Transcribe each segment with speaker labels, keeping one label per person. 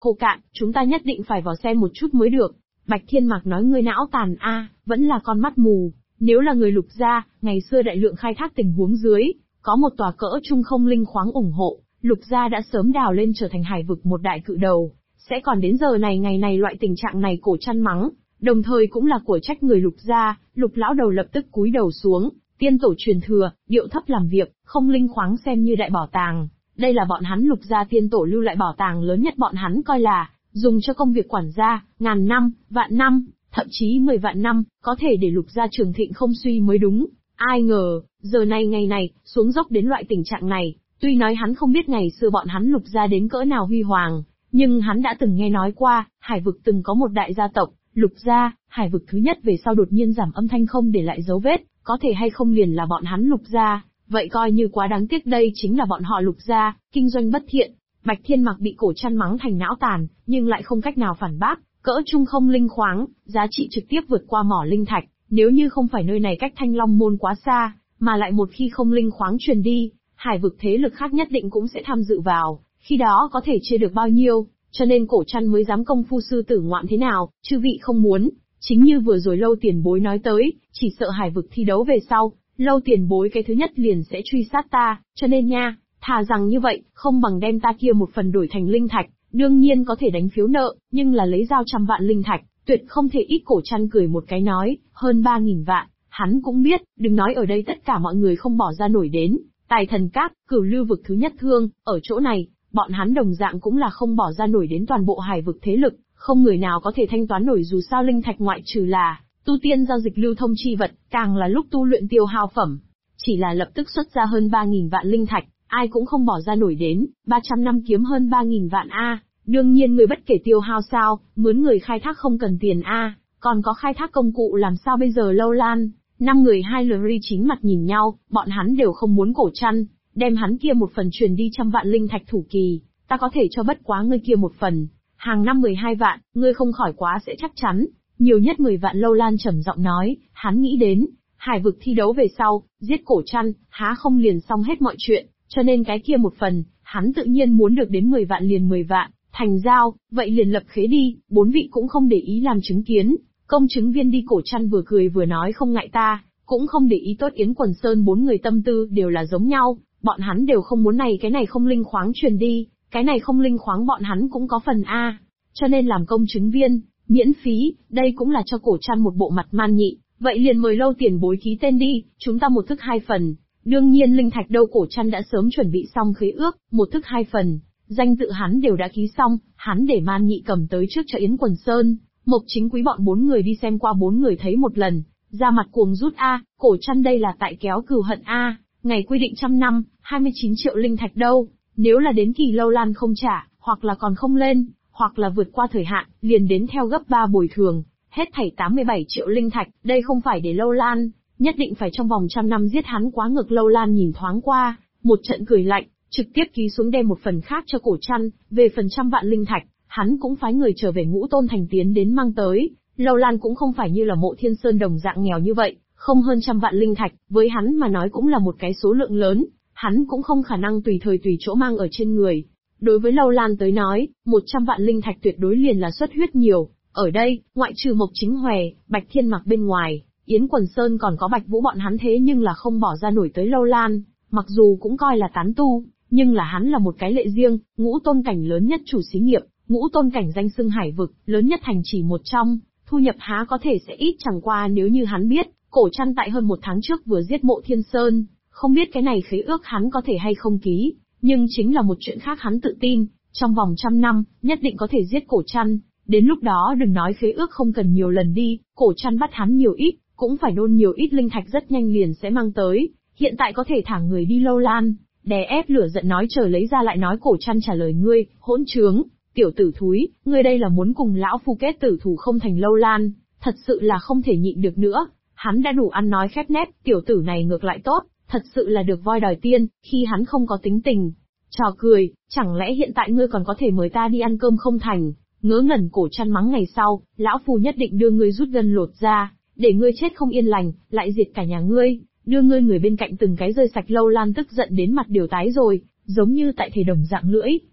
Speaker 1: khô cạn, chúng ta nhất định phải vào xem một chút mới được. Bạch Thiên Mặc nói ngươi não tàn a, vẫn là con mắt mù. Nếu là người Lục gia, ngày xưa đại lượng khai thác tình huống dưới, có một tòa cỡ trung không linh khoáng ủng hộ, Lục gia đã sớm đào lên trở thành hải vực một đại cự đầu. Sẽ còn đến giờ này ngày này loại tình trạng này Cổ Trăn mắng, đồng thời cũng là của trách người Lục gia. Lục lão đầu lập tức cúi đầu xuống, tiên tổ truyền thừa, điệu thấp làm việc, không linh khoáng xem như đại bảo tàng. Đây là bọn hắn Lục gia tiên tổ lưu lại bảo tàng lớn nhất, bọn hắn coi là dùng cho công việc quản gia, ngàn năm, vạn năm, thậm chí 10 vạn năm, có thể để Lục gia trường thịnh không suy mới đúng. Ai ngờ, giờ này ngày này, xuống dốc đến loại tình trạng này. Tuy nói hắn không biết ngày xưa bọn hắn Lục gia đến cỡ nào huy hoàng, nhưng hắn đã từng nghe nói qua, hải vực từng có một đại gia tộc, Lục gia, hải vực thứ nhất về sau đột nhiên giảm âm thanh không để lại dấu vết, có thể hay không liền là bọn hắn Lục gia, vậy coi như quá đáng tiếc, đây chính là bọn họ Lục gia, kinh doanh bất thiện. Bạch Thiên Mặc bị Cổ Trăn mắng thành não tàn, nhưng lại không cách nào phản bác, cỡ trung không linh khoáng, giá trị trực tiếp vượt qua mỏ linh thạch, nếu như không phải nơi này cách Thanh Long môn quá xa, mà lại một khi không linh khoáng truyền đi, hải vực thế lực khác nhất định cũng sẽ tham dự vào, khi đó có thể chia được bao nhiêu, cho nên Cổ Trăn mới dám công phu sư tử ngoạm thế nào, chư vị không muốn, chính như vừa rồi Lâu tiền bối nói tới, chỉ sợ hải vực thi đấu về sau, Lâu tiền bối cái thứ nhất liền sẽ truy sát ta, cho nên nha, thà rằng như vậy, không bằng đem ta kia một phần đổi thành linh thạch, đương nhiên có thể đánh phiếu nợ, nhưng là lấy giao 100 vạn linh thạch, tuyệt không thể ít. Cổ Trăn cười một cái nói, hơn 3.000 vạn, hắn cũng biết, đừng nói ở đây tất cả mọi người không bỏ ra nổi đến, Tài Thần Các, Cửu Lưu vực thứ nhất thương, ở chỗ này, bọn hắn đồng dạng cũng là không bỏ ra nổi đến toàn bộ hải vực thế lực, không người nào có thể thanh toán nổi, dù sao linh thạch ngoại trừ là tu tiên giao dịch lưu thông chi vật, càng là lúc tu luyện tiêu hao phẩm. Chỉ là lập tức xuất ra hơn 3.000 vạn linh thạch, ai cũng không bỏ ra nổi đến, 300 năm kiếm hơn 3.000 vạn a. Đương nhiên người bất kể tiêu hao sao, mướn người khai thác không cần tiền a, còn có khai thác công cụ làm sao bây giờ. Lâu Lan, 5 người hai lười chính mặt nhìn nhau, bọn hắn đều không muốn Cổ Trăn, đem hắn kia một phần truyền đi 100 vạn linh thạch thủ kỳ, ta có thể cho bất quá ngươi kia một phần, hàng năm 12 vạn, ngươi không khỏi quá sẽ chắc chắn, nhiều nhất 10 vạn. Lâu Lan trầm giọng nói, hắn nghĩ đến, hải vực thi đấu về sau, giết Cổ Trăn, há không liền xong hết mọi chuyện, cho nên cái kia một phần, hắn tự nhiên muốn được đến 10 vạn liền 10 vạn, thành giao, vậy liền lập khế đi. 4 vị cũng không để ý làm chứng kiến, công chứng viên đi. Cổ Trăn vừa cười vừa nói, không ngại ta, cũng không để ý. Tốt Yến Quần Sơn 4 người tâm tư đều là giống nhau, bọn hắn đều không muốn cái này không linh khoáng truyền đi, cái này không linh khoáng bọn hắn cũng có phần a, cho nên làm công chứng viên, miễn phí, đây cũng là cho Cổ Trăn một bộ mặt man nhị. Vậy liền mời Lâu tiền bối ký tên đi, chúng ta một thức 2 phần. Đương nhiên linh thạch đâu, Cổ Trăn đã sớm chuẩn bị xong khế ước, một thức 2 phần, danh tự hắn đều đã ký xong, hắn để man nhị cầm tới trước cho Yến Quần Sơn, Mộc Chính Quý bọn 4 người đi xem qua. 4 người thấy một lần, ra mặt cuồng rút a, Cổ Trăn đây là tại kéo cừu hận a, ngày quy định 100 năm, 29 triệu linh thạch đâu, nếu là đến kỳ Lâu Lan không trả, hoặc là còn không lên, hoặc là vượt qua thời hạn, liền đến theo gấp 3 bồi thường, hết thảy 87 triệu linh thạch, đây không phải để Lâu Lan, nhất định phải trong vòng 100 năm giết hắn quá ngược. Lâu Lan nhìn thoáng qua, một trận cười lạnh, trực tiếp ký xuống đem một phần khác cho Cổ Trăn, về phần 100 vạn linh thạch, hắn cũng phái người trở về Ngũ Tôn Thành tiến đến mang tới. Lâu Lan cũng không phải như là Mộ Thiên Sơn đồng dạng nghèo như vậy, không hơn 100 vạn linh thạch, với hắn mà nói cũng là một cái số lượng lớn, hắn cũng không khả năng tùy thời tùy chỗ mang ở trên người. Đối với Lâu Lan tới nói, 100 vạn linh thạch tuyệt đối liền là xuất huyết nhiều. Ở đây, ngoại trừ Mộc Chính Hòe, Bạch Thiên Mặc bên ngoài, Yến Quần Sơn còn có Bạch Vũ bọn hắn thế nhưng là không bỏ ra nổi tới Lâu Lan, mặc dù cũng coi là tán tu, nhưng là hắn là một cái lệ riêng, Ngũ Tôn Cảnh lớn nhất chủ xí nghiệp, Ngũ Tôn Cảnh danh xưng hải vực, lớn nhất thành trì một trong, thu nhập há có thể sẽ ít. Chẳng qua nếu như hắn biết, Cổ Trăn tại hơn 1 tháng trước vừa giết Mộ Thiên Sơn, không biết cái này khế ước hắn có thể hay không ký, nhưng chính là một chuyện khác. Hắn tự tin, trong vòng 100 năm, nhất định có thể giết Cổ Trăn, đến lúc đó đừng nói khế ước không cần nhiều lần đi, Cổ Trăn bắt hắn nhiều ít, cũng phải nôn nhiều ít linh thạch, rất nhanh liền sẽ mang tới. Hiện tại có thể thả người đi. Lâu Lan đè ép lửa giận nói, chờ lấy ra lại nói. Cổ Trăn trả lời, ngươi, hỗn trướng, tiểu tử thúi, ngươi đây là muốn cùng lão phu kết tử thủ không thành. Lâu Lan thật sự là không thể nhịn được nữa, hắn đã đủ ăn nói khép nép, tiểu tử này ngược lại tốt, thật sự là được voi đòi tiên, khi hắn không có tính tình. Trò cười, chẳng lẽ hiện tại ngươi còn có thể mời ta đi ăn cơm không thành? Ngớ ngẩn. Cổ Trăn mắng, ngày sau, lão phu nhất định đưa ngươi rút gân lột da, để ngươi chết không yên lành, lại diệt cả nhà ngươi, đưa ngươi người bên cạnh từng cái rơi sạch. Lâu Lan tức giận đến mặt đều tái rồi, giống như tại thể đồng dạng lưỡi.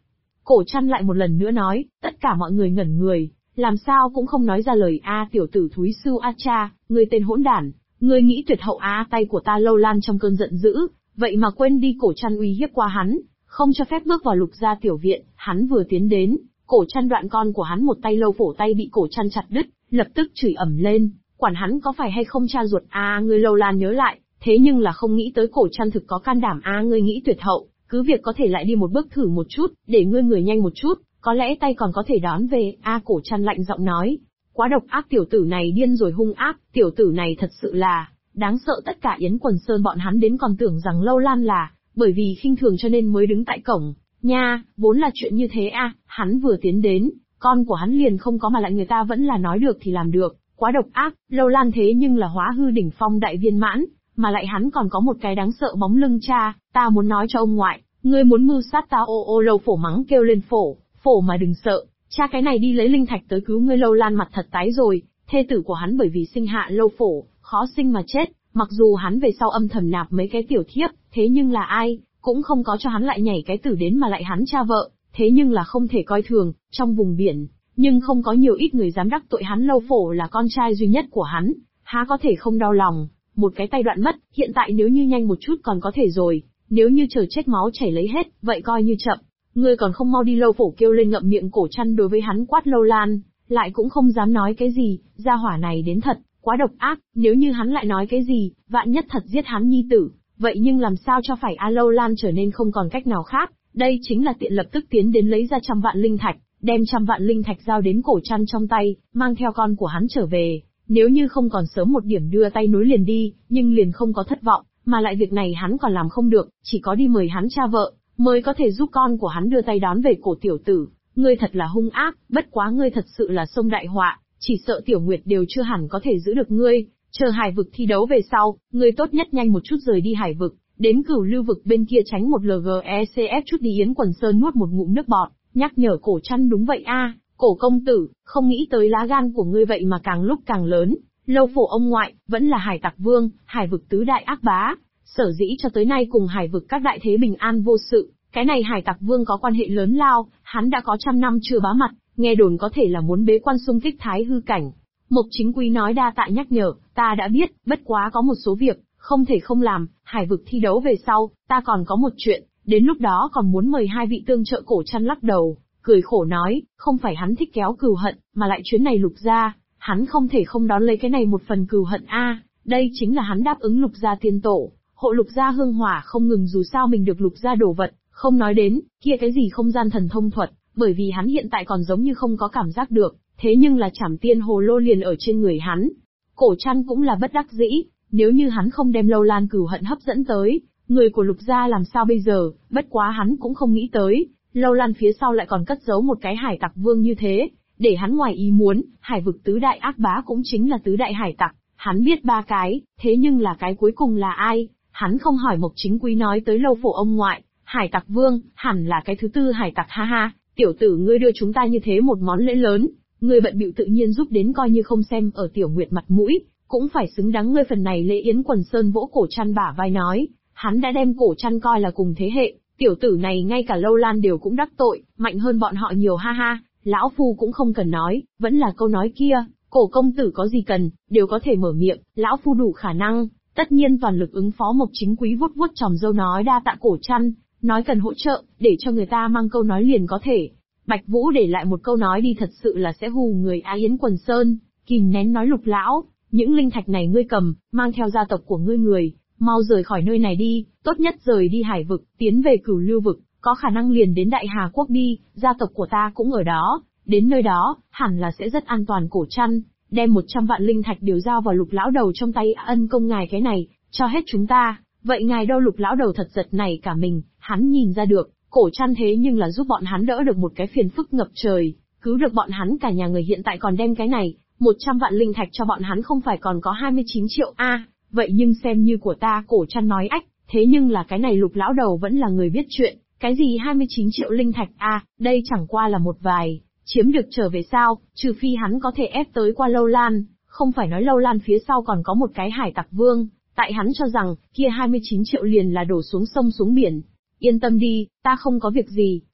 Speaker 1: Cổ Trăn lại một lần nữa nói, tất cả mọi người ngẩn người, làm sao cũng không nói ra lời. Tiểu tử thúi sưu cha, ngươi tên hỗn đản, ngươi nghĩ tuyệt hậu tay của ta. Lâu Lan trong cơn giận dữ, vậy mà quên đi Cổ Trăn uy hiếp qua hắn, không cho phép bước vào Lục gia tiểu viện. Hắn vừa tiến đến, Cổ Trăn đoạn con của hắn một tay. Lâu Phổ tay bị Cổ Trăn chặt đứt, lập tức chửi ầm lên, quản hắn có phải hay không cha ruột. Ngươi. Lâu Lan nhớ lại, thế nhưng là không nghĩ tới Cổ Trăn thực có can đảm. Ngươi nghĩ tuyệt hậu, cứ việc có thể lại đi một bước thử một chút, để ngươi người nhanh một chút, có lẽ tay còn có thể đón về. Cổ Trăn lạnh giọng nói, quá độc ác. Tiểu tử này điên rồi, hung ác, tiểu tử này thật sự là đáng sợ. Tất cả Yến Quần Sơn bọn hắn đến còn tưởng rằng Lâu Lan là bởi vì khinh thường cho nên mới đứng tại cổng nha, vốn là chuyện như thế. Hắn vừa tiến đến, con của hắn liền không có mà lại người ta vẫn là nói được thì làm được, quá độc ác. Lâu Lan thế nhưng là hóa hư đỉnh phong đại viên mãn, mà lại hắn còn có một cái đáng sợ bóng lưng cha. Ta muốn nói cho ông ngoại, ngươi muốn mưu sát ta. Lâu Phổ mắng kêu lên, phổ mà đừng sợ, cha cái này đi lấy linh thạch tới cứu ngươi. Lâu Lan mặt thật tái rồi, thê tử của hắn bởi vì sinh hạ Lâu Phổ, khó sinh mà chết, mặc dù hắn về sau âm thầm nạp mấy cái tiểu thiếp, thế nhưng là ai cũng không có cho hắn lại nhảy cái tử đến, mà lại hắn cha vợ, thế nhưng là không thể coi thường. Trong vùng biển, nhưng không có nhiều ít người dám đắc tội hắn. Lâu Phổ là con trai duy nhất của hắn, há có thể không đau lòng. Một cái tay đoạn mất, hiện tại nếu như nhanh một chút còn có thể rồi, nếu như chờ chết máu chảy lấy hết, vậy coi như chậm. Ngươi còn không mau đi. Lâu Phổ kêu lên, ngậm miệng. Cổ Trăn đối với hắn quát Lâu Lan, lại cũng không dám nói cái gì. Gia hỏa này đến thật quá độc ác, nếu như hắn lại nói cái gì, vạn nhất thật giết hắn nhi tử, vậy nhưng làm sao cho phải. Lâu Lan trở nên không còn cách nào khác, đây chính là tiện lập tức tiến đến lấy ra 100 vạn linh thạch, đem 100 vạn linh thạch giao đến Cổ Trăn trong tay, mang theo con của hắn trở về. Nếu như không còn sớm một điểm đưa tay nối liền đi, nhưng liền không có thất vọng, mà lại việc này hắn còn làm không được, chỉ có đi mời hắn cha vợ, mới có thể giúp con của hắn đưa tay đón về. Cổ tiểu tử, ngươi thật là hung ác, bất quá ngươi thật sự là sông đại họa, chỉ sợ Tiểu Nguyệt đều chưa hẳn có thể giữ được ngươi. Chờ Hải vực thi đấu về sau, ngươi tốt nhất nhanh một chút rời đi Hải vực, đến Cửu Lưu vực bên kia tránh một LGECF chút đi. Yến Quần Sơn nuốt một ngụm nước bọt, nhắc nhở Cổ Trăn. Đúng vậy Cổ công tử, không nghĩ tới lá gan của ngươi vậy mà càng lúc càng lớn. Lâu Phổ ông ngoại, vẫn là Hải Tặc Vương, Hải vực tứ đại ác bá, sở dĩ cho tới nay cùng Hải vực các đại thế bình an vô sự, cái này Hải Tặc Vương có quan hệ lớn lao, hắn đã có 100 năm chưa bá mặt, nghe đồn có thể là muốn bế quan xung kích thái hư cảnh. Mộc Chính Quý nói, đa tạ nhắc nhở, ta đã biết, bất quá có một số việc không thể không làm. Hải vực thi đấu về sau, ta còn có một chuyện, đến lúc đó còn muốn mời hai vị tương trợ. Cổ Trăn lắc đầu, cười khổ nói, không phải hắn thích kéo cừu hận, mà lại chuyến này Lục gia, hắn không thể không đón lấy cái này một phần cừu hận. Đây chính là hắn đáp ứng Lục gia tiên tổ, hộ Lục gia hương hỏa không ngừng. Dù sao mình được Lục gia đồ vật, không nói đến kia cái gì không gian thần thông thuật, bởi vì hắn hiện tại còn giống như không có cảm giác được, thế nhưng là Trảm Tiên Hồ Lô liền ở trên người hắn. Cổ Trăn cũng là bất đắc dĩ, nếu như hắn không đem Lâu Lan cừu hận hấp dẫn tới, người của Lục gia làm sao bây giờ. Bất quá hắn cũng không nghĩ tới, Lâu Lan phía sau lại còn cất giấu một cái Hải Tặc Vương như thế, để hắn ngoài ý muốn. Hải vực tứ đại ác bá cũng chính là tứ đại hải tặc, hắn biết 3 cái, thế nhưng là cái cuối cùng là ai, hắn không hỏi. Mộc Chính Quý nói tới Lâu Phổ ông ngoại, Hải Tặc Vương, hẳn là cái thứ tư hải tặc. Ha ha, tiểu tử ngươi đưa chúng ta như thế một món lễ lớn, ngươi bận bịu tự nhiên giúp đến coi như không xem ở Tiểu Nguyệt mặt mũi, cũng phải xứng đáng ngươi phần này lễ. Yến Quần Sơn vỗ Cổ Trăn bả vai nói, hắn đã đem Cổ Trăn coi là cùng thế hệ, tiểu tử này ngay cả Lâu Lan đều cũng đắc tội, mạnh hơn bọn họ nhiều. Ha ha, lão phu cũng không cần nói, vẫn là câu nói kia, Cổ công tử có gì cần, đều có thể mở miệng, lão phu đủ khả năng, tất nhiên toàn lực ứng phó. Mộc Chính Quý vuốt vuốt chòm râu nói, đa tạ Cổ Trăn, nói cần hỗ trợ, để cho người ta mang câu nói liền có thể. Bạch Vũ để lại một câu nói đi, thật sự là sẽ hù người. Yến Quần Sơn kìm nén nói, Lục lão, những linh thạch này ngươi cầm, mang theo gia tộc của ngươi người, mau rời khỏi nơi này đi, tốt nhất rời đi Hải vực, tiến về Cửu Lưu vực, có khả năng liền đến Đại Hà quốc đi, gia tộc của ta cũng ở đó, đến nơi đó, hẳn là sẽ rất an toàn. Cổ Trăn đem 100 vạn linh thạch đều giao vào Lục lão đầu trong tay. Ân công ngài cái này, cho hết chúng ta, vậy ngài đâu? Lục lão đầu thật giật nảy cả mình, hắn nhìn ra được, Cổ Trăn thế nhưng là giúp bọn hắn đỡ được một cái phiền phức ngập trời, cứu được bọn hắn cả nhà người, hiện tại còn đem cái này, 100 vạn linh thạch cho bọn hắn, không phải còn có 29 triệu vậy nhưng xem như của ta. Cổ Trăn nói, ách, thế nhưng là cái này Lục lão đầu vẫn là người biết chuyện, cái gì 29 triệu linh thạch đây chẳng qua là một vài, chiếm được trở về sao, trừ phi hắn có thể ép tới qua Lâu Lan, không phải nói Lâu Lan phía sau còn có một cái Hải Tặc Vương, tại hắn cho rằng, kia 29 triệu liền là đổ xuống sông xuống biển. Yên tâm đi, ta không có việc gì,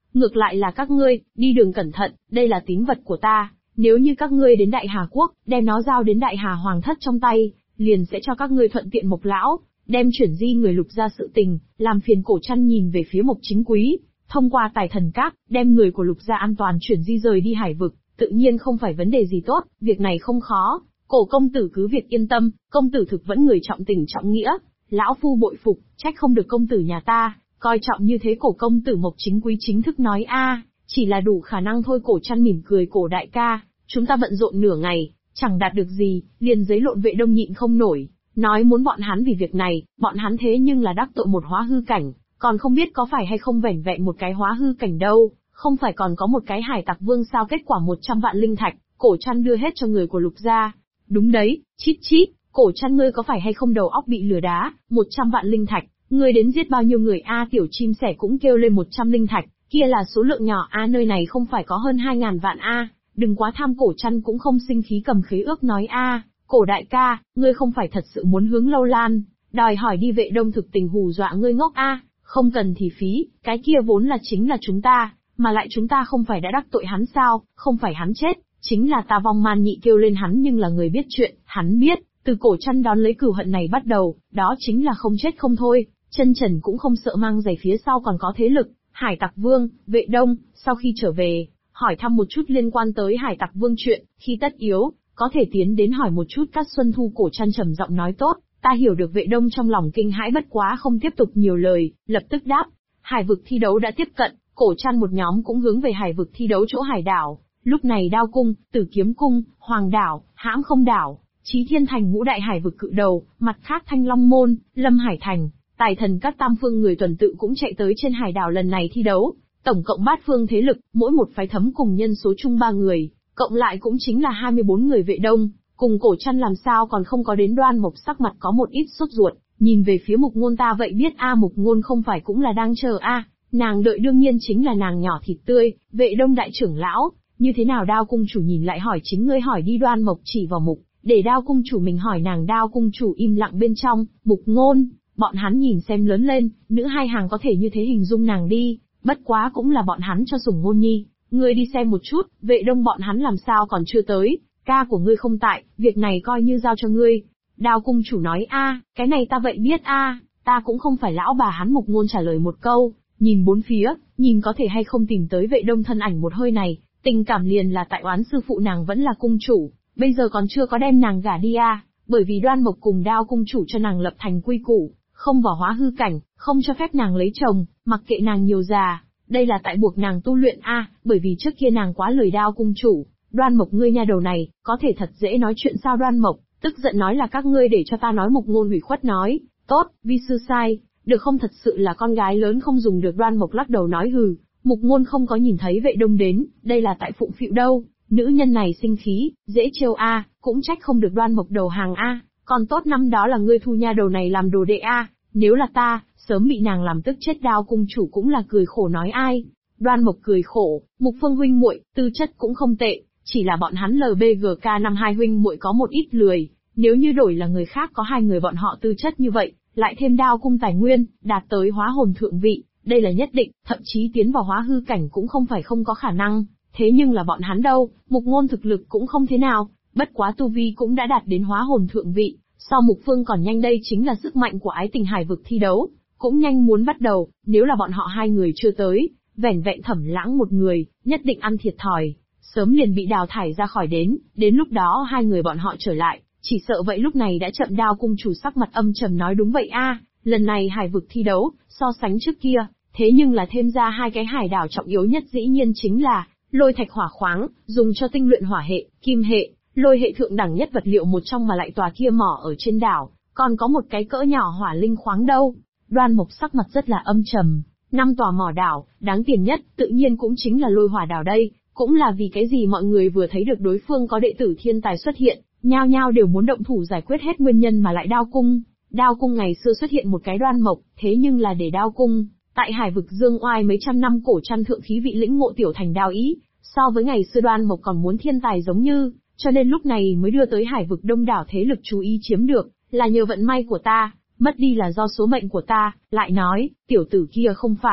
Speaker 1: Ngược lại là các ngươi, đi đường cẩn thận, đây là tín vật của ta. Nếu như các ngươi đến Đại Hà Quốc, đem nó giao đến Đại Hà Hoàng thất trong tay, liền sẽ cho các ngươi thuận tiện Mộc lão, đem chuyển di người Lục ra sự tình, làm phiền Cổ Trăn nhìn về phía Mộc Chính Quý, thông qua Tài Thần Các, đem người của Lục gia an toàn chuyển di rời đi Hải vực, tự nhiên không phải vấn đề gì tốt, việc này không khó. Cổ công tử cứ việc yên tâm, công tử thực vẫn người trọng tình trọng nghĩa, lão phu bội phục, trách không được công tử nhà ta coi trọng như thế. Cổ công tử Mộc Chính Quý chính thức nói chỉ là đủ khả năng thôi. Cổ Trăn mỉm cười, Cổ đại ca, chúng ta bận rộn nửa ngày, chẳng đạt được gì, liền giấy lộn Vệ Đông nhịn không nổi, nói muốn bọn hắn vì việc này, bọn hắn thế nhưng là đắc tội một hóa hư cảnh, còn không biết có phải hay không vẻn vẹn một cái hóa hư cảnh đâu, không phải còn có một cái hải tặc vương sao. Kết quả 100 vạn linh thạch, Cổ Trăn đưa hết cho người của Lục gia. Đúng đấy, chít chít, Cổ Trăn ngươi có phải hay không đầu óc bị lừa đá, 100 vạn linh thạch, ngươi đến giết bao nhiêu người tiểu chim sẻ cũng kêu lên 100 linh thạch, kia là số lượng nhỏ nơi này không phải có hơn 2.000 vạn đừng quá tham. Cổ Trăn cũng không sinh khí, cầm khế ước nói Cổ đại ca, ngươi không phải thật sự muốn hướng Lâu Lan, đòi hỏi đi Vệ Đông thực tình hù dọa ngươi ngốc không cần thì phí, cái kia vốn là chính là chúng ta, mà lại chúng ta không phải đã đắc tội hắn sao, không phải hắn chết, chính là ta Vong Man Nhị kêu lên hắn nhưng là người biết chuyện, hắn biết, từ Cổ Trăn đón lấy cửu hận này bắt đầu, đó chính là không chết không thôi, chân trần cũng không sợ mang giày phía sau còn có thế lực. Hải Tặc Vương, Vệ Đông, sau khi trở về, hỏi thăm một chút liên quan tới Hải Tặc Vương chuyện, khi tất yếu, có thể tiến đến hỏi một chút Cát Xuân Thu. Cổ Trăn trầm giọng nói tốt, ta hiểu được. Vệ Đông trong lòng kinh hãi bất quá không tiếp tục nhiều lời, lập tức đáp. Hải vực thi đấu đã tiếp cận, Cổ Trăn một nhóm cũng hướng về hải vực thi đấu chỗ hải đảo. Lúc này Đao Cung, Tử Kiếm Cung, Hoàng đảo, Hãm Không đảo, Chí Thiên Thành ngũ đại hải vực cự đầu, mặt khác Thanh Long Môn, Lâm Hải Thành, Tài Thần các tam phương người tuần tự cũng chạy tới trên hải đảo lần này thi đấu. Tổng cộng 8 phương thế lực, mỗi một phái thấm cùng nhân số chung 3 người, cộng lại cũng chính là 24 người. Vệ Đông, cùng Cổ Trăn làm sao còn không có đến. Đoan Mộc sắc mặt có một ít sốt ruột, nhìn về phía Mục Ngôn. Ta vậy biết Mục Ngôn không phải cũng là đang chờ nàng đợi đương nhiên chính là nàng nhỏ thịt tươi. Vệ Đông đại trưởng lão, như thế nào? Đao cung chủ nhìn lại hỏi, chính ngươi hỏi đi. Đoan Mộc chỉ vào Mục, để Đao cung chủ mình hỏi nàng. Đao cung chủ im lặng bên trong. Mục Ngôn, bọn hắn nhìn xem lớn lên, nữ hai hàng có thể như thế hình dung nàng đi, bất quá cũng là bọn hắn cho sủng Ngôn nhi. Ngươi đi xem một chút, Vệ Đông bọn hắn làm sao còn chưa tới, ca của ngươi không tại, việc này coi như giao cho ngươi. Đao cung chủ nói cái này ta vậy biết ta cũng không phải lão bà hắn. Mục Ngôn trả lời một câu, nhìn bốn phía, nhìn có thể hay không tìm tới Vệ Đông thân ảnh. Một hơi này, tình cảm liền là tại oán sư phụ nàng vẫn là cung chủ, bây giờ còn chưa có đem nàng gả đi bởi vì Đoan Mộc cùng Đao cung chủ cho nàng lập thành quy củ, không vào hóa hư cảnh, không cho phép nàng lấy chồng, mặc kệ nàng nhiều già. Đây là tại buộc nàng tu luyện bởi vì trước kia nàng quá lời. Đao cung chủ, Đoan Mộc ngươi nha đầu này, có thể thật dễ nói chuyện sao? Đoan Mộc tức giận nói là các ngươi để cho ta nói. Mục Ngôn hủy khuất nói, tốt, vi sư sai, được không? Thật sự là con gái lớn không dùng được. Đoan Mộc lắc đầu nói hừ. Mục Ngôn không có nhìn thấy Vệ Đông đến, đây là tại phụng phịu đâu, nữ nhân này sinh khí, dễ trêu cũng trách không được Đoan Mộc đầu hàng còn tốt năm đó là ngươi thu nha đầu này làm đồ đệ nếu là ta, sớm bị nàng làm tức chết. Đao cung chủ cũng là cười khổ nói ai. Đoan Mộc cười khổ, Mục Phương huynh muội, tư chất cũng không tệ, chỉ là bọn hắn LBGK năm hai huynh muội có một ít lười, nếu như đổi là người khác có 2 người bọn họ tư chất như vậy, lại thêm Đao cung tài nguyên, đạt tới hóa hồn thượng vị, đây là nhất định, thậm chí tiến vào hóa hư cảnh cũng không phải không có khả năng. Thế nhưng là bọn hắn đâu, Mục Ngôn thực lực cũng không thế nào, bất quá tu vi cũng đã đạt đến hóa hồn thượng vị, so Mục Phương còn nhanh. Đây chính là sức mạnh của Ái Tình Hải vực thi đấu, cũng nhanh muốn bắt đầu, nếu là bọn họ 2 người chưa tới, vẻn vẹn Thẩm Lãng một người, nhất định ăn thiệt thòi, sớm liền bị đào thải ra khỏi đến lúc đó 2 người bọn họ trở lại, chỉ sợ vậy lúc này đã chậm. Đao cung chủ sắc mặt âm trầm nói đúng vậy lần này hải vực thi đấu, so sánh trước kia, thế nhưng là thêm ra 2 cái hải đảo trọng yếu nhất dĩ nhiên chính là lôi thạch hỏa khoáng, dùng cho tinh luyện hỏa hệ, kim hệ, lôi hệ thượng đẳng nhất vật liệu một trong, mà lại tòa kia mỏ ở trên đảo, còn có một cái cỡ nhỏ hỏa linh khoáng đâu. Đoan Mộc sắc mặt rất là âm trầm, 5 tòa mỏ đảo, đáng tiền nhất, tự nhiên cũng chính là lôi hỏa đảo đây, cũng là vì cái gì mọi người vừa thấy được đối phương có đệ tử thiên tài xuất hiện, nhao nhao đều muốn động thủ giải quyết hết nguyên nhân. Mà lại Đao cung ngày xưa xuất hiện một cái Đoan Mộc, thế nhưng là để Đao cung tại hải vực dương oai mấy trăm năm. Cổ Trăn thượng khí vị lĩnh ngộ tiểu thành đao ý, so với ngày xưa Đoan Mộc còn muốn thiên tài giống như, cho nên lúc này mới đưa tới hải vực đông đảo thế lực chú ý chiếm được, là nhờ vận may của ta, mất đi là do số mệnh của ta. Lại nói, tiểu tử kia không phải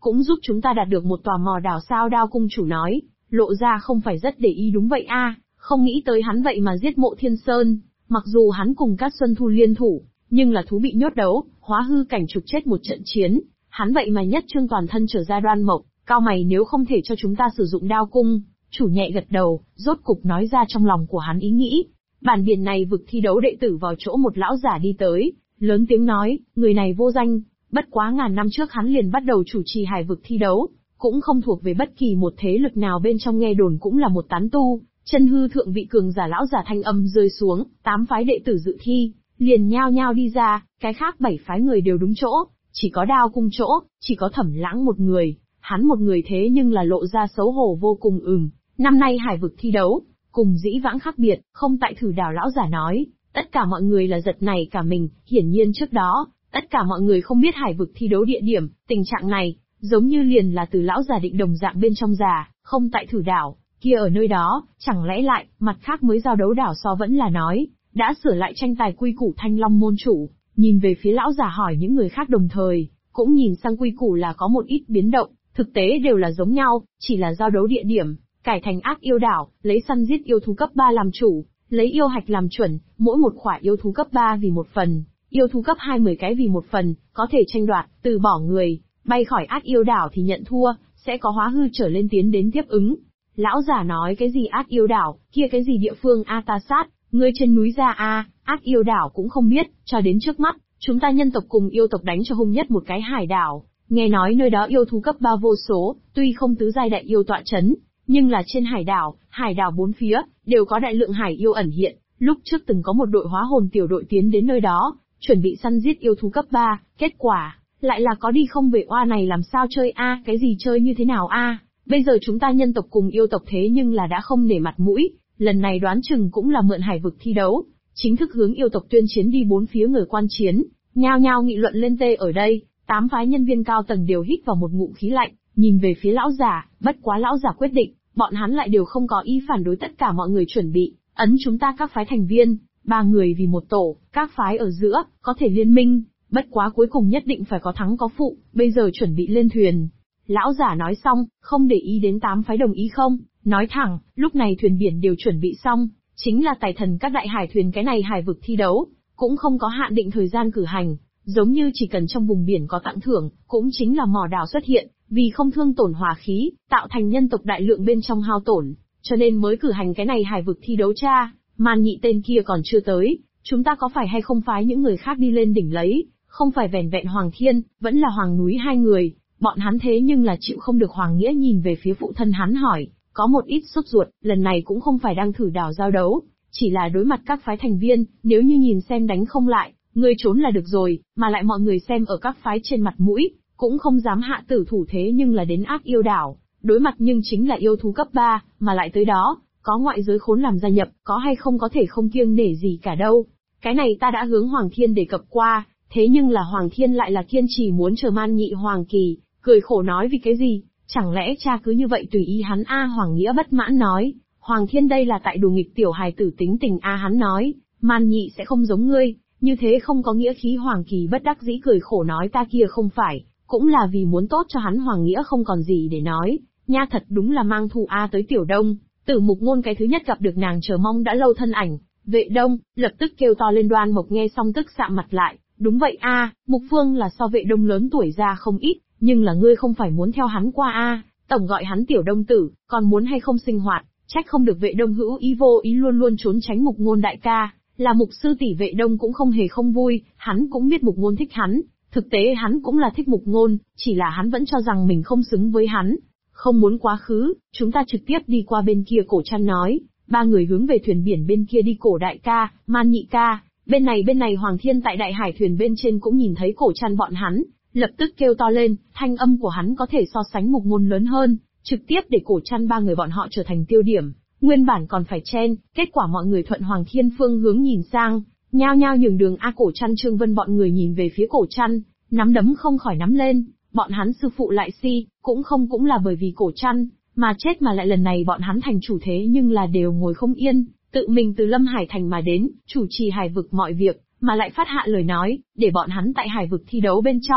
Speaker 1: cũng giúp chúng ta đạt được một tòa mò đảo sao. Đao cung chủ nói, Lộ ra không phải rất để ý. Đúng vậy a, không nghĩ tới hắn vậy mà giết Mộ Thiên Sơn. Mặc dù hắn cùng Cát Xuân Thu liên thủ, nhưng là thú bị nhốt đấu, hóa hư cảnh trục chết một trận chiến, hắn vậy mà nhất trương toàn thân trở ra. Đoan Mộc cao mày, nếu không thể cho chúng ta sử dụng đao cung. Chủ nhẹ gật đầu, rốt cục nói ra trong lòng của hắn ý nghĩ. Bản biển này vực thi đấu đệ tử vào chỗ một lão giả đi tới, lớn tiếng nói, người này vô danh, bất quá ngàn năm trước hắn liền bắt đầu chủ trì hải vực thi đấu, cũng không thuộc về bất kỳ một thế lực nào, bên trong nghe đồn cũng là một tán tu, chân hư thượng vị cường giả. Lão giả thanh âm rơi xuống, 8 phái đệ tử dự thi, liền nhao nhao đi ra, cái khác 7 phái người đều đúng chỗ, chỉ có Đao cung chỗ, chỉ có Thẩm Lãng một người, hắn một người thế nhưng là Lộ ra xấu hổ vô cùng. Năm nay hải vực thi đấu, cùng dĩ vãng khác biệt, không tại thử đảo. Lão giả nói, tất cả mọi người là giật nảy cả mình, hiển nhiên trước đó, tất cả mọi người không biết hải vực thi đấu địa điểm, tình trạng này, giống như liền là từ lão giả định đồng dạng bên trong già, không tại thử đảo, kia ở nơi đó, chẳng lẽ lại, mặt khác mới giao đấu đảo so vẫn là nói, đã sửa lại tranh tài quy củ. Thanh Long môn chủ, nhìn về phía lão giả hỏi những người khác đồng thời, cũng nhìn sang quy củ là có một ít biến động, thực tế đều là giống nhau, chỉ là giao đấu địa điểm, cải thành ác yêu đảo, lấy săn giết yêu thú cấp 3 làm chủ, lấy yêu hạch làm chuẩn, mỗi một khỏa yêu thú cấp 3 vì một phần, yêu thú cấp 2 10 cái vì một phần, có thể tranh đoạt, từ bỏ người, bay khỏi ác yêu đảo thì nhận thua, sẽ có hóa hư trở lên tiến đến tiếp ứng. Lão giả nói, cái gì ác yêu đảo, kia cái gì địa phương a, ta sát, ngươi trên núi ra a, ác yêu đảo cũng không biết, cho đến trước mắt, chúng ta nhân tộc cùng yêu tộc đánh cho hung nhất một cái hải đảo, nghe nói nơi đó yêu thú cấp 3 vô số, tuy không tứ giai đại yêu tọa chấn, nhưng là trên hải đảo bốn phía, đều có đại lượng hải yêu ẩn hiện, lúc trước từng có một đội hóa hồn tiểu đội tiến đến nơi đó, chuẩn bị săn giết yêu thú cấp 3, kết quả, lại là có đi không về. Oa này làm sao chơi a, cái gì chơi như thế nào a? Bây giờ chúng ta nhân tộc cùng yêu tộc thế nhưng là đã không nể mặt mũi, lần này đoán chừng cũng là mượn hải vực thi đấu, chính thức hướng yêu tộc tuyên chiến đi. Bốn phía người quan chiến, nhao nhao nghị luận lên. Ở đây, 8 phái nhân viên cao tầng đều hít vào một ngụm khí lạnh, nhìn về phía lão giả, bất quá lão giả quyết định, bọn hắn lại đều không có ý phản đối. Tất cả mọi người chuẩn bị, ấn chúng ta các phái thành viên, 3 người vì một tổ, các phái ở giữa, có thể liên minh, bất quá cuối cùng nhất định phải có thắng có phụ, bây giờ chuẩn bị lên thuyền. Lão giả nói xong, không để ý đến 8 phái đồng ý không, nói thẳng, lúc này thuyền biển đều chuẩn bị xong, chính là tài thần các đại hải thuyền. Cái này hải vực thi đấu, cũng không có hạn định thời gian cử hành, giống như chỉ cần trong vùng biển có tặng thưởng, cũng chính là mỏ đảo xuất hiện, vì không thương tổn hỏa khí, tạo thành nhân tộc đại lượng bên trong hao tổn, cho nên mới cử hành cái này hải vực thi đấu. Cha, Man Nhị tên kia còn chưa tới, chúng ta có phải hay không phái những người khác đi lên đỉnh lấy, không phải vẻn vẹn Hoàng Thiên, vẫn là Hoàng Núi hai người, bọn hắn thế nhưng là chịu không được. Hoàng Nghĩa nhìn về phía phụ thân hắn hỏi, có một ít sốt ruột, lần này cũng không phải đang thử đảo giao đấu, chỉ là đối mặt các phái thành viên, nếu như nhìn xem đánh không lại, ngươi trốn là được rồi, mà lại mọi người xem ở các phái trên mặt mũi, cũng không dám hạ tử thủ. Thế nhưng là đến ác yêu đảo, đối mặt nhưng chính là yêu thú cấp 3, mà lại tới đó, có ngoại giới khốn làm gia nhập, có hay không có thể không kiêng nể gì cả đâu. Cái này ta đã hướng Hoàng Thiên đề cập qua, thế nhưng là Hoàng Thiên lại là kiên trì muốn chờ Man Nhị Hoàng Kỳ, cười khổ nói vì cái gì, chẳng lẽ cha cứ như vậy tùy ý hắn a? Hoàng Nghĩa bất mãn nói, Hoàng Thiên đây là tại đùa nghịch tiểu hài tử tính tình a. Hắn nói, Man Nhị sẽ không giống ngươi, như thế không có nghĩa khí. Hoàng Kỳ bất đắc dĩ cười khổ nói, ta kia không phải, cũng là vì muốn tốt cho hắn. Hoàng Nghĩa không còn gì để nói, nha thật đúng là mang thù a. Tới Tiểu Đông, Tử Mục Ngôn cái thứ nhất gặp được nàng chờ mong đã lâu thân ảnh, Vệ Đông, lập tức kêu to lên. Đoan Mộc nghe xong tức sạm mặt lại, đúng vậy a, Mục Phương là so Vệ Đông lớn tuổi ra không ít, nhưng là ngươi không phải muốn theo hắn qua a, tổng gọi hắn Tiểu Đông tử, còn muốn hay không sinh hoạt, trách không được Vệ Đông hữu ý vô ý luôn luôn trốn tránh Mục Ngôn đại ca, là Mục sư tỷ. Vệ Đông cũng không hề không vui, hắn cũng biết Mục Ngôn thích hắn, thực tế hắn cũng là thích Mục Ngôn, chỉ là hắn vẫn cho rằng mình không xứng với hắn, không muốn quá khứ. Chúng ta trực tiếp đi qua bên kia. Cổ Trăn nói, 3 người hướng về thuyền biển bên kia đi. Cổ đại ca, Man Nhị ca, bên này. Hoàng Thiên tại đại hải thuyền bên trên cũng nhìn thấy Cổ Trăn bọn hắn, lập tức kêu to lên, thanh âm của hắn có thể so sánh Mục Ngôn lớn hơn, trực tiếp để Cổ Trăn 3 người bọn họ trở thành tiêu điểm. Nguyên bản còn phải chen, kết quả mọi người thuận Hoàng Thiên phương hướng nhìn sang, nhao nhao nhường đường. Cổ Trăn Trương Vân bọn người nhìn về phía Cổ Trăn, nắm đấm không khỏi nắm lên, bọn hắn sư phụ lại cũng là bởi vì Cổ Trăn mà chết, mà lại lần này bọn hắn thành chủ thế nhưng là đều ngồi không yên, tự mình từ Lâm Hải thành mà đến, chủ trì hải vực mọi việc, mà lại phát hạ lời nói, để bọn hắn tại hải vực thi đấu bên trong,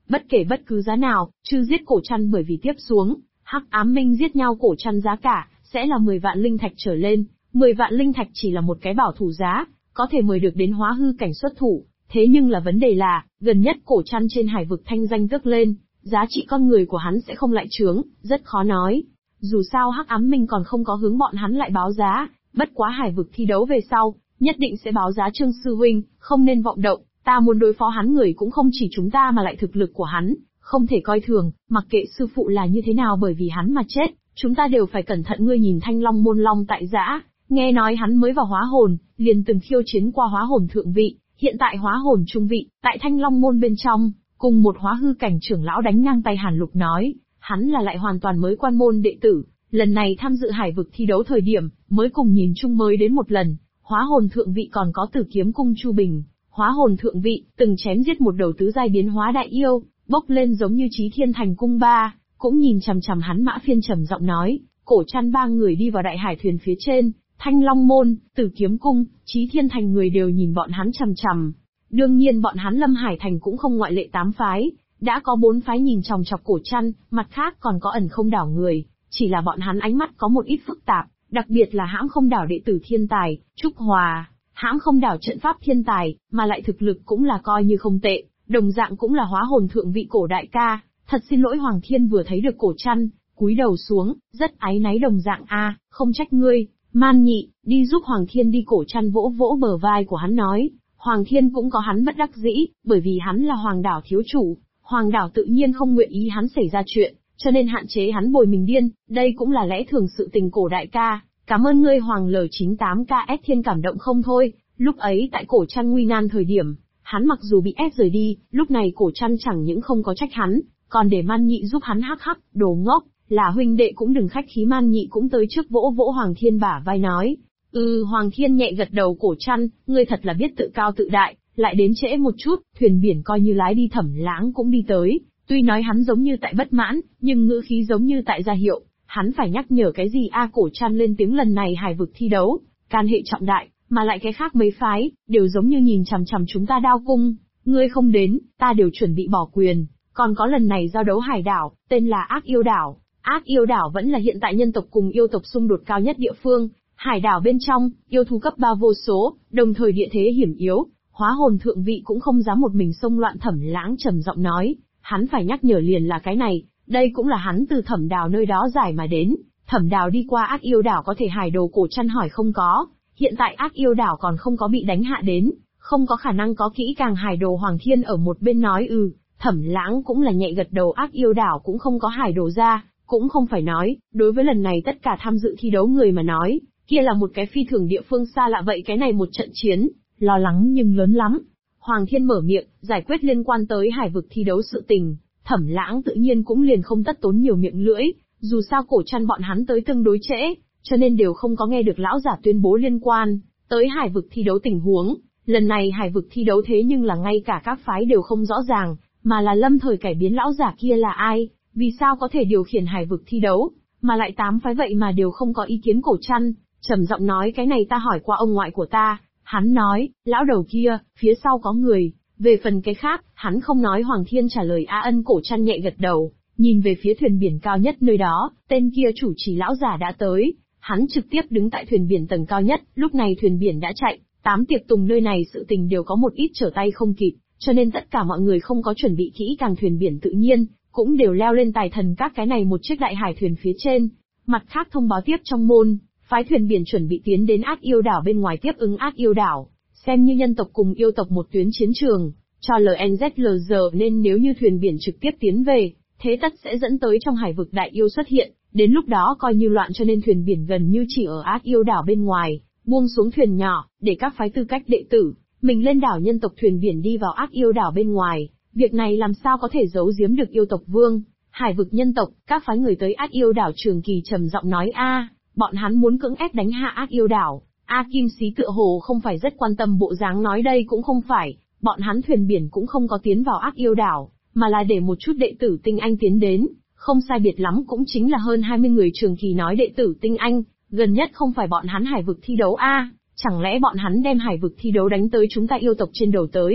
Speaker 1: bất kể bất cứ giá nào, chứ giết cổ trăn, bởi vì tiếp xuống, Hắc Ám Minh giết nhau cổ trăn giá cả, sẽ là 10 vạn linh thạch trở lên. 10 vạn linh thạch chỉ là một cái bảo thủ giá, có thể mời được đến hóa hư cảnh xuất thủ. Thế nhưng là vấn đề là, gần nhất cổ trăn trên hải vực thanh danh tước lên, giá trị con người của hắn sẽ không lại trướng, rất khó nói. Dù sao Hắc Ám Minh còn không có hướng bọn hắn lại báo giá, bất quá hải vực thi đấu về sau, nhất định sẽ báo giá. Trương sư huynh, không nên vọng động, ta muốn đối phó hắn người cũng không chỉ chúng ta mà lại thực lực của hắn, không thể coi thường, mặc kệ sư phụ là như thế nào, bởi vì hắn mà chết, chúng ta đều phải cẩn thận. Ngươi nhìn Thanh Long Môn Long tại Giã, nghe nói hắn mới vào hóa hồn, liền từng khiêu chiến qua hóa hồn thượng vị, hiện tại hóa hồn trung vị, tại Thanh Long Môn bên trong, cùng một hóa hư cảnh trưởng lão đánh ngang tay. Hàn Lục nói, hắn là lại hoàn toàn mới quan môn đệ tử, lần này tham dự hải vực thi đấu thời điểm, mới cùng nhìn chung mới đến một lần. Hóa hồn thượng vị còn có Tử Kiếm Cung Chu Bình, hóa hồn thượng vị, từng chém giết một đầu tứ giai biến hóa đại yêu, bốc lên giống như Chí Thiên Thành Cung ba, cũng nhìn chằm chằm hắn. Mã Phiên trầm giọng nói, cổ trăn ba người đi vào đại hải thuyền phía trên, Thanh Long Môn, Tử Kiếm Cung, Chí Thiên Thành người đều nhìn bọn hắn chằm chằm. Đương nhiên bọn hắn Lâm Hải Thành cũng không ngoại lệ. 8 phái, đã có 4 phái nhìn chòng chọc cổ trăn, mặt khác còn có Ẩn Không Đảo người, chỉ là bọn hắn ánh mắt có một ít phức tạp, đặc biệt là Hãm Không Đảo đệ tử thiên tài, Trúc Hòa, Hãm Không Đảo trận pháp thiên tài, mà lại thực lực cũng là coi như không tệ, đồng dạng cũng là hóa hồn thượng vị. Cổ đại ca, thật xin lỗi. Hoàng Thiên vừa thấy được cổ trăn, cúi đầu xuống, rất áy náy. Đồng dạng không trách ngươi, Man Nhị, đi giúp Hoàng Thiên đi. Cổ trăn vỗ vỗ bờ vai của hắn nói, Hoàng Thiên cũng có hắn bất đắc dĩ, bởi vì hắn là Hoàng Đảo thiếu chủ, Hoàng Đảo tự nhiên không nguyện ý hắn xảy ra chuyện, cho nên hạn chế hắn bồi mình điên, đây cũng là lẽ thường sự tình. Cổ đại ca, cảm ơn ngươi. Hoàng L98KS Thiên cảm động không thôi, lúc ấy tại cổ trăn nguy nan thời điểm, hắn mặc dù bị ép rời đi, lúc này cổ trăn chẳng những không có trách hắn, còn để Man Nhị giúp hắn. Hắc hắc, đồ ngốc, là huynh đệ cũng đừng khách khí. Man Nhị cũng tới trước vỗ vỗ Hoàng Thiên bả vai nói, Hoàng Thiên nhẹ gật đầu. Cổ trăn, ngươi thật là biết tự cao tự đại, lại đến trễ một chút, thuyền biển coi như lái đi. Thẩm Lãng cũng đi tới, tuy nói hắn giống như tại bất mãn, nhưng ngữ khí giống như tại ra hiệu, hắn phải nhắc nhở cái gì. Cổ trăn lên tiếng, lần này hải vực thi đấu, can hệ trọng đại, mà lại cái khác mấy phái, đều giống như nhìn chằm chằm chúng ta Đao Cung, ngươi không đến, ta đều chuẩn bị bỏ quyền. Còn có lần này giao đấu hải đảo, tên là Ác Yêu Đảo. Ác Yêu Đảo vẫn là hiện tại nhân tộc cùng yêu tộc xung đột cao nhất địa phương, hải đảo bên trong, yêu thú cấp 3 vô số, đồng thời địa thế hiểm yếu, hóa hồn thượng vị cũng không dám một mình xông loạn. Thẩm Lãng trầm giọng nói, hắn phải nhắc nhở liền là cái này, đây cũng là hắn từ Thẩm Đào nơi đó giải mà đến. Thẩm Đào đi qua Ác Yêu Đảo có thể hải đồ. Cổ trăn hỏi, không có, hiện tại Ác Yêu Đảo còn không có bị đánh hạ đến, không có khả năng có kỹ càng hải đồ. Hoàng Thiên ở một bên nói Thẩm Lãng cũng là nhẹ gật đầu. Ác Yêu Đảo cũng không có hải đồ ra, cũng không phải nói, đối với lần này tất cả tham dự thi đấu người mà nói, kia là một cái phi thường địa phương xa lạ. Vậy cái này một trận chiến, lo lắng nhưng lớn lắm. Hoàng Thiên mở miệng, giải quyết liên quan tới hải vực thi đấu sự tình, Thẩm Lãng tự nhiên cũng liền không tất tốn nhiều miệng lưỡi, dù sao cổ trăn bọn hắn tới tương đối trễ, cho nên đều không có nghe được lão giả tuyên bố liên quan tới hải vực thi đấu tình huống. Lần này hải vực thi đấu thế nhưng là ngay cả các phái đều không rõ ràng, mà là lâm thời cải biến. Lão giả kia là ai, vì sao có thể điều khiển hải vực thi đấu, mà lại 8 phái vậy mà đều không có ý kiến. Cổ trăn trầm giọng nói, cái này ta hỏi qua ông ngoại của ta, hắn nói, lão đầu kia, phía sau có người, về phần cái khác, hắn không nói. Hoàng Thiên trả lời. Ân. Cổ trăn nhẹ gật đầu, nhìn về phía thuyền biển cao nhất nơi đó, tên kia chủ trì lão giả đã tới, hắn trực tiếp đứng tại thuyền biển tầng cao nhất. Lúc này thuyền biển đã chạy, 8 tiệc tùng nơi này sự tình đều có một ít trở tay không kịp, cho nên tất cả mọi người không có chuẩn bị kỹ càng. Thuyền biển tự nhiên cũng đều leo lên tài thần các cái này một chiếc đại hải thuyền phía trên. Mặt khác thông báo tiếp trong môn, phái thuyền biển chuẩn bị tiến đến Ác Yêu Đảo bên ngoài tiếp ứng Ác Yêu Đảo, xem như nhân tộc cùng yêu tộc một tuyến chiến trường, cho LNZLG. Nên nếu như thuyền biển trực tiếp tiến về, thế tất sẽ dẫn tới trong hải vực đại yêu xuất hiện, đến lúc đó coi như loạn. Cho nên thuyền biển gần như chỉ ở Ác Yêu Đảo bên ngoài, buông xuống thuyền nhỏ, để các phái tư cách đệ tử, mình lên đảo nhân tộc. Thuyền biển đi vào Ác Yêu Đảo bên ngoài, việc này làm sao có thể giấu giếm được yêu tộc vương. Hải vực nhân tộc, các phái người tới Ác Yêu Đảo. Trường Kỳ trầm giọng nói, bọn hắn muốn cưỡng ép đánh hạ Ác Yêu Đảo. Kim Sĩ tựa hồ không phải rất quan tâm bộ dáng nói, đây cũng không phải, bọn hắn thuyền biển cũng không có tiến vào Ác Yêu Đảo, mà là để một chút đệ tử tinh anh tiến đến, không sai biệt lắm cũng chính là hơn 20 người. Trường Kỳ nói, đệ tử tinh anh, gần nhất không phải bọn hắn hải vực thi đấu chẳng lẽ bọn hắn đem hải vực thi đấu đánh tới chúng ta yêu tộc trên đầu tới?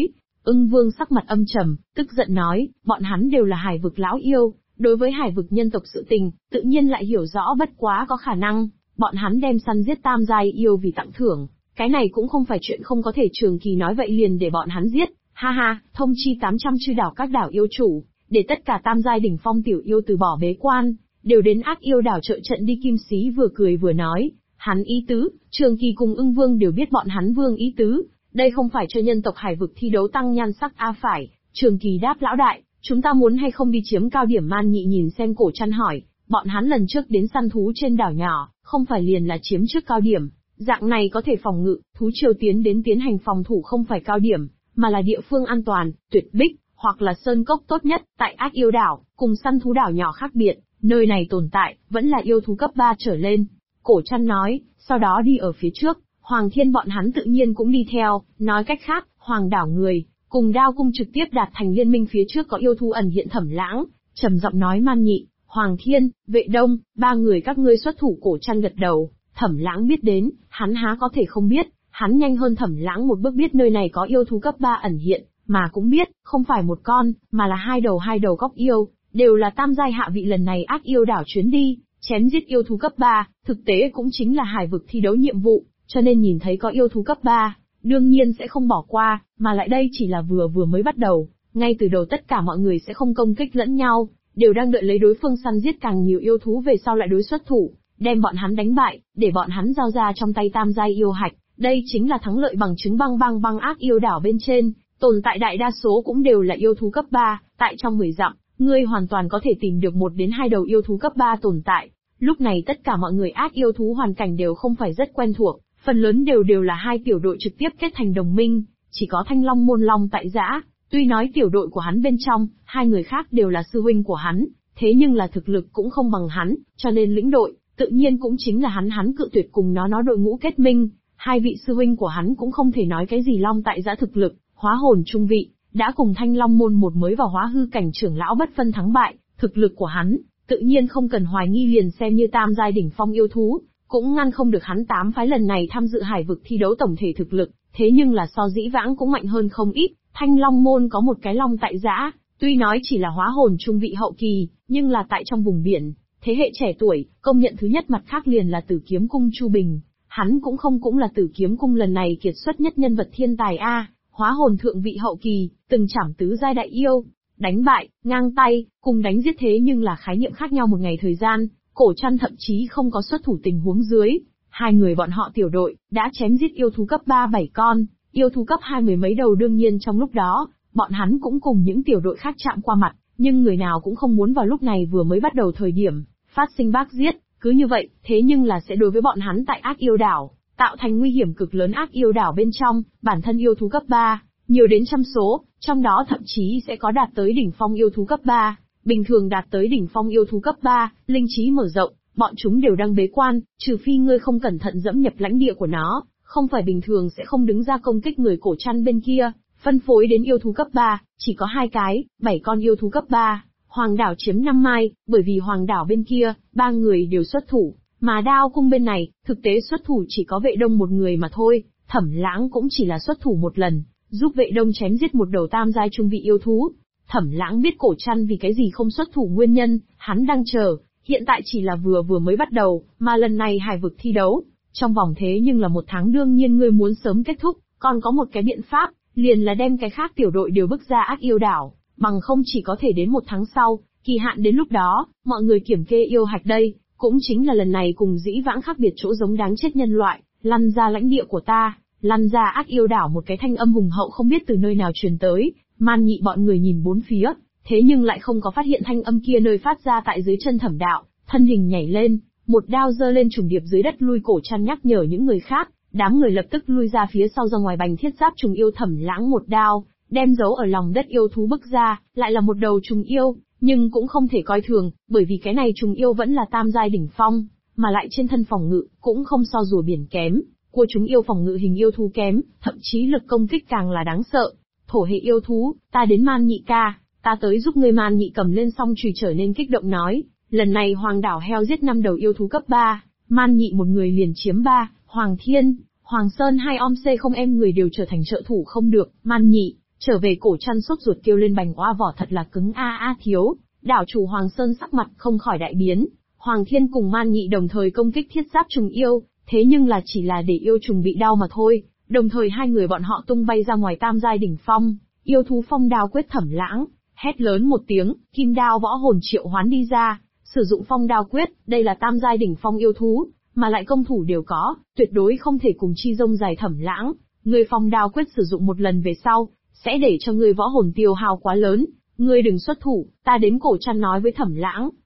Speaker 1: Ưng Vương sắc mặt âm trầm, tức giận nói, bọn hắn đều là hải vực lão yêu, đối với hải vực nhân tộc sự tình, tự nhiên lại hiểu rõ bất quá có khả năng, bọn hắn đem săn giết tam giai yêu vì tặng thưởng, cái này cũng không phải chuyện không có thể trường kỳ nói vậy liền để bọn hắn giết, ha ha, thông chi 800 chư đảo các đảo yêu chủ, để tất cả tam giai đỉnh phong tiểu yêu từ bỏ bế quan, đều đến ác yêu đảo trợ trận đi. Kim Xí vừa cười vừa nói, hắn ý tứ, Trường Kỳ cùng Ưng Vương đều biết bọn hắn Vương ý tứ, đây không phải cho nhân tộc hải vực thi đấu tăng nhan sắc phải. Trường Kỳ đáp lão đại, chúng ta muốn hay không đi chiếm cao điểm? Man Nhị nhìn xem Cổ Trăn hỏi, bọn hắn lần trước đến săn thú trên đảo nhỏ, không phải liền là chiếm trước cao điểm, dạng này có thể phòng ngự, thú triều tiến đến tiến hành phòng thủ không phải cao điểm, mà là địa phương an toàn, tuyệt bích, hoặc là sơn cốc tốt nhất. Tại ác yêu đảo, cùng săn thú đảo nhỏ khác biệt, nơi này tồn tại, vẫn là yêu thú cấp 3 trở lên. Cổ Trăn nói, sau đó đi ở phía trước, Hoàng Thiên bọn hắn tự nhiên cũng đi theo, nói cách khác, Hoàng đảo người, cùng Đao Cung trực tiếp đạt thành liên minh. Phía trước có yêu thú ẩn hiện. Thẩm Lãng trầm giọng nói, Man Nhị, Hoàng Thiên, Vệ Đông, ba người các ngươi xuất thủ. Cổ Trăn gật đầu, Thẩm Lãng biết đến, hắn há có thể không biết, hắn nhanh hơn Thẩm Lãng một bước biết nơi này có yêu thú cấp 3 ẩn hiện, mà cũng biết, không phải một con, mà là hai đầu góc yêu, đều là tam giai hạ vị. Lần này ác yêu đảo chuyến đi, chém giết yêu thú cấp 3, thực tế cũng chính là hải vực thi đấu nhiệm vụ, cho nên nhìn thấy có yêu thú cấp 3, đương nhiên sẽ không bỏ qua, mà lại đây chỉ là vừa mới bắt đầu, ngay từ đầu tất cả mọi người sẽ không công kích lẫn nhau, đều đang đợi lấy đối phương săn giết càng nhiều yêu thú về sau lại đối xuất thủ, đem bọn hắn đánh bại, để bọn hắn giao ra trong tay tam giai yêu hạch, đây chính là thắng lợi bằng chứng. Băng ác yêu đảo bên trên, tồn tại đại đa số cũng đều là yêu thú cấp 3, tại trong 10 dặm, ngươi hoàn toàn có thể tìm được 1 đến 2 đầu yêu thú cấp 3 tồn tại. Lúc này tất cả mọi người ác yêu thú hoàn cảnh đều không phải rất quen thuộc, phần lớn đều là hai tiểu đội trực tiếp kết thành đồng minh, chỉ có Thanh Long Môn Long tại giã, tuy nói tiểu đội của hắn bên trong, hai người khác đều là sư huynh của hắn, thế nhưng là thực lực cũng không bằng hắn, cho nên lĩnh đội, tự nhiên cũng chính là hắn cự tuyệt cùng nó đội ngũ kết minh. Hai vị sư huynh của hắn cũng không thể nói cái gì. Long tại giã thực lực, hóa hồn trung vị, đã cùng Thanh Long Môn một mới vào hóa hư cảnh trưởng lão bất phân thắng bại, thực lực của hắn, tự nhiên không cần hoài nghi, liền xem như tam giai đỉnh phong yêu thú, cũng ngăn không được hắn 8 phái lần này tham dự hải vực thi đấu. Tổng thể thực lực, thế nhưng là so dĩ vãng cũng mạnh hơn không ít. Thanh Long Môn có một cái Long tại giã, tuy nói chỉ là hóa hồn trung vị hậu kỳ, nhưng là tại trong vùng biển, thế hệ trẻ tuổi, công nhận thứ nhất. Mặt khác liền là Tử Kiếm Cung Chu Bình, hắn cũng là Tử Kiếm Cung lần này kiệt xuất nhất nhân vật thiên tài hóa hồn thượng vị hậu kỳ, từng chảm tứ giai đại yêu, đánh bại, ngang tay, cùng đánh giết, thế nhưng là khái niệm khác nhau. Một ngày thời gian, Cổ Trăn thậm chí không có xuất thủ tình huống dưới, hai người bọn họ tiểu đội đã chém giết yêu thú cấp 3 7 con, yêu thú cấp 2 mười mấy đầu. Đương nhiên trong lúc đó, bọn hắn cũng cùng những tiểu đội khác chạm qua mặt, nhưng người nào cũng không muốn vào lúc này vừa mới bắt đầu thời điểm phát sinh bác giết, cứ như vậy, thế nhưng là sẽ đối với bọn hắn tại ác yêu đảo tạo thành nguy hiểm cực lớn. Ác yêu đảo bên trong, bản thân yêu thú cấp 3 nhiều đến trăm số, trong đó thậm chí sẽ có đạt tới đỉnh phong yêu thú cấp 3. Bình thường đạt tới đỉnh phong yêu thú cấp 3, linh trí mở rộng, bọn chúng đều đang bế quan, trừ phi ngươi không cẩn thận dẫm nhập lãnh địa của nó, không phải bình thường sẽ không đứng ra công kích người. Cổ Trăn bên kia, phân phối đến yêu thú cấp 3, chỉ có 2 cái, 7 con yêu thú cấp 3. Hoàng đảo chiếm 5 mai, bởi vì Hoàng đảo bên kia, 3 người đều xuất thủ, mà Đao Cung bên này, thực tế xuất thủ chỉ có Vệ Đông một người mà thôi. Thẩm Lãng cũng chỉ là xuất thủ một lần, giúp Vệ Đông chém giết một đầu tam giai trung vị yêu thú. Thẩm Lãng biết Cổ Trăn vì cái gì không xuất thủ nguyên nhân, hắn đang chờ, hiện tại chỉ là vừa mới bắt đầu, mà lần này hải vực thi đấu, trong vòng thế nhưng là 1 tháng, đương nhiên ngươi muốn sớm kết thúc, còn có một cái biện pháp, liền là đem cái khác tiểu đội đều bước ra ác yêu đảo, bằng không chỉ có thể đến 1 tháng sau, kỳ hạn đến lúc đó, mọi người kiểm kê yêu hạch đây, cũng chính là lần này cùng dĩ vãng khác biệt chỗ giống đáng chết nhân loại, lăn ra lãnh địa của ta, lăn ra ác yêu đảo. Một cái thanh âm hùng hậu không biết từ nơi nào truyền tới, Man Nhị bọn người nhìn bốn phía, thế nhưng lại không có phát hiện thanh âm kia nơi phát ra tại dưới chân Thẩm Đạo, thân hình nhảy lên, một đao giơ lên trùng điệp dưới đất lui. Cổ Trăn nhắc nhở những người khác, đám người lập tức lui ra phía sau ra ngoài. Bành thiết giáp trùng yêu Thẩm Lãng một đao, đem giấu ở lòng đất yêu thú bức ra, lại là một đầu trùng yêu, nhưng cũng không thể coi thường, bởi vì cái này trùng yêu vẫn là tam giai đỉnh phong, mà lại trên thân phòng ngự cũng không so rùa biển kém, của chúng yêu phòng ngự hình yêu thú kém, thậm chí lực công kích càng là đáng sợ. Thổ hệ yêu thú, ta đến Man Nhị ca, ta tới giúp ngươi. Man Nhị cầm lên song chùy trở nên kích động nói, lần này Hoàng đảo heo giết 5 đầu yêu thú cấp 3, Man Nhị một người liền chiếm 3, Hoàng Thiên, Hoàng Sơn hai om c không em người đều trở thành trợ thủ không được. Man Nhị, Trở về Cổ Trăn sốt ruột kêu lên bành oa vỏ thật là cứng a a thiếu, đảo chủ Hoàng Sơn sắc mặt không khỏi đại biến, Hoàng Thiên cùng Man Nhị đồng thời công kích thiết giáp trùng yêu, thế nhưng là chỉ là để yêu trùng bị đau mà thôi, đồng thời hai người bọn họ tung bay ra ngoài tam giai đỉnh phong, yêu thú phong đao quyết Thẩm Lãng, hét lớn một tiếng, kim đao võ hồn triệu hoán đi ra, sử dụng phong đao quyết, đây là tam giai đỉnh phong yêu thú, mà lại công thủ đều có, tuyệt đối không thể cùng chi rông dài Thẩm Lãng, người phong đao quyết sử dụng một lần về sau, sẽ để cho người võ hồn tiêu hao quá lớn, ngươi đừng xuất thủ, ta đến Cổ Trăn nói với Thẩm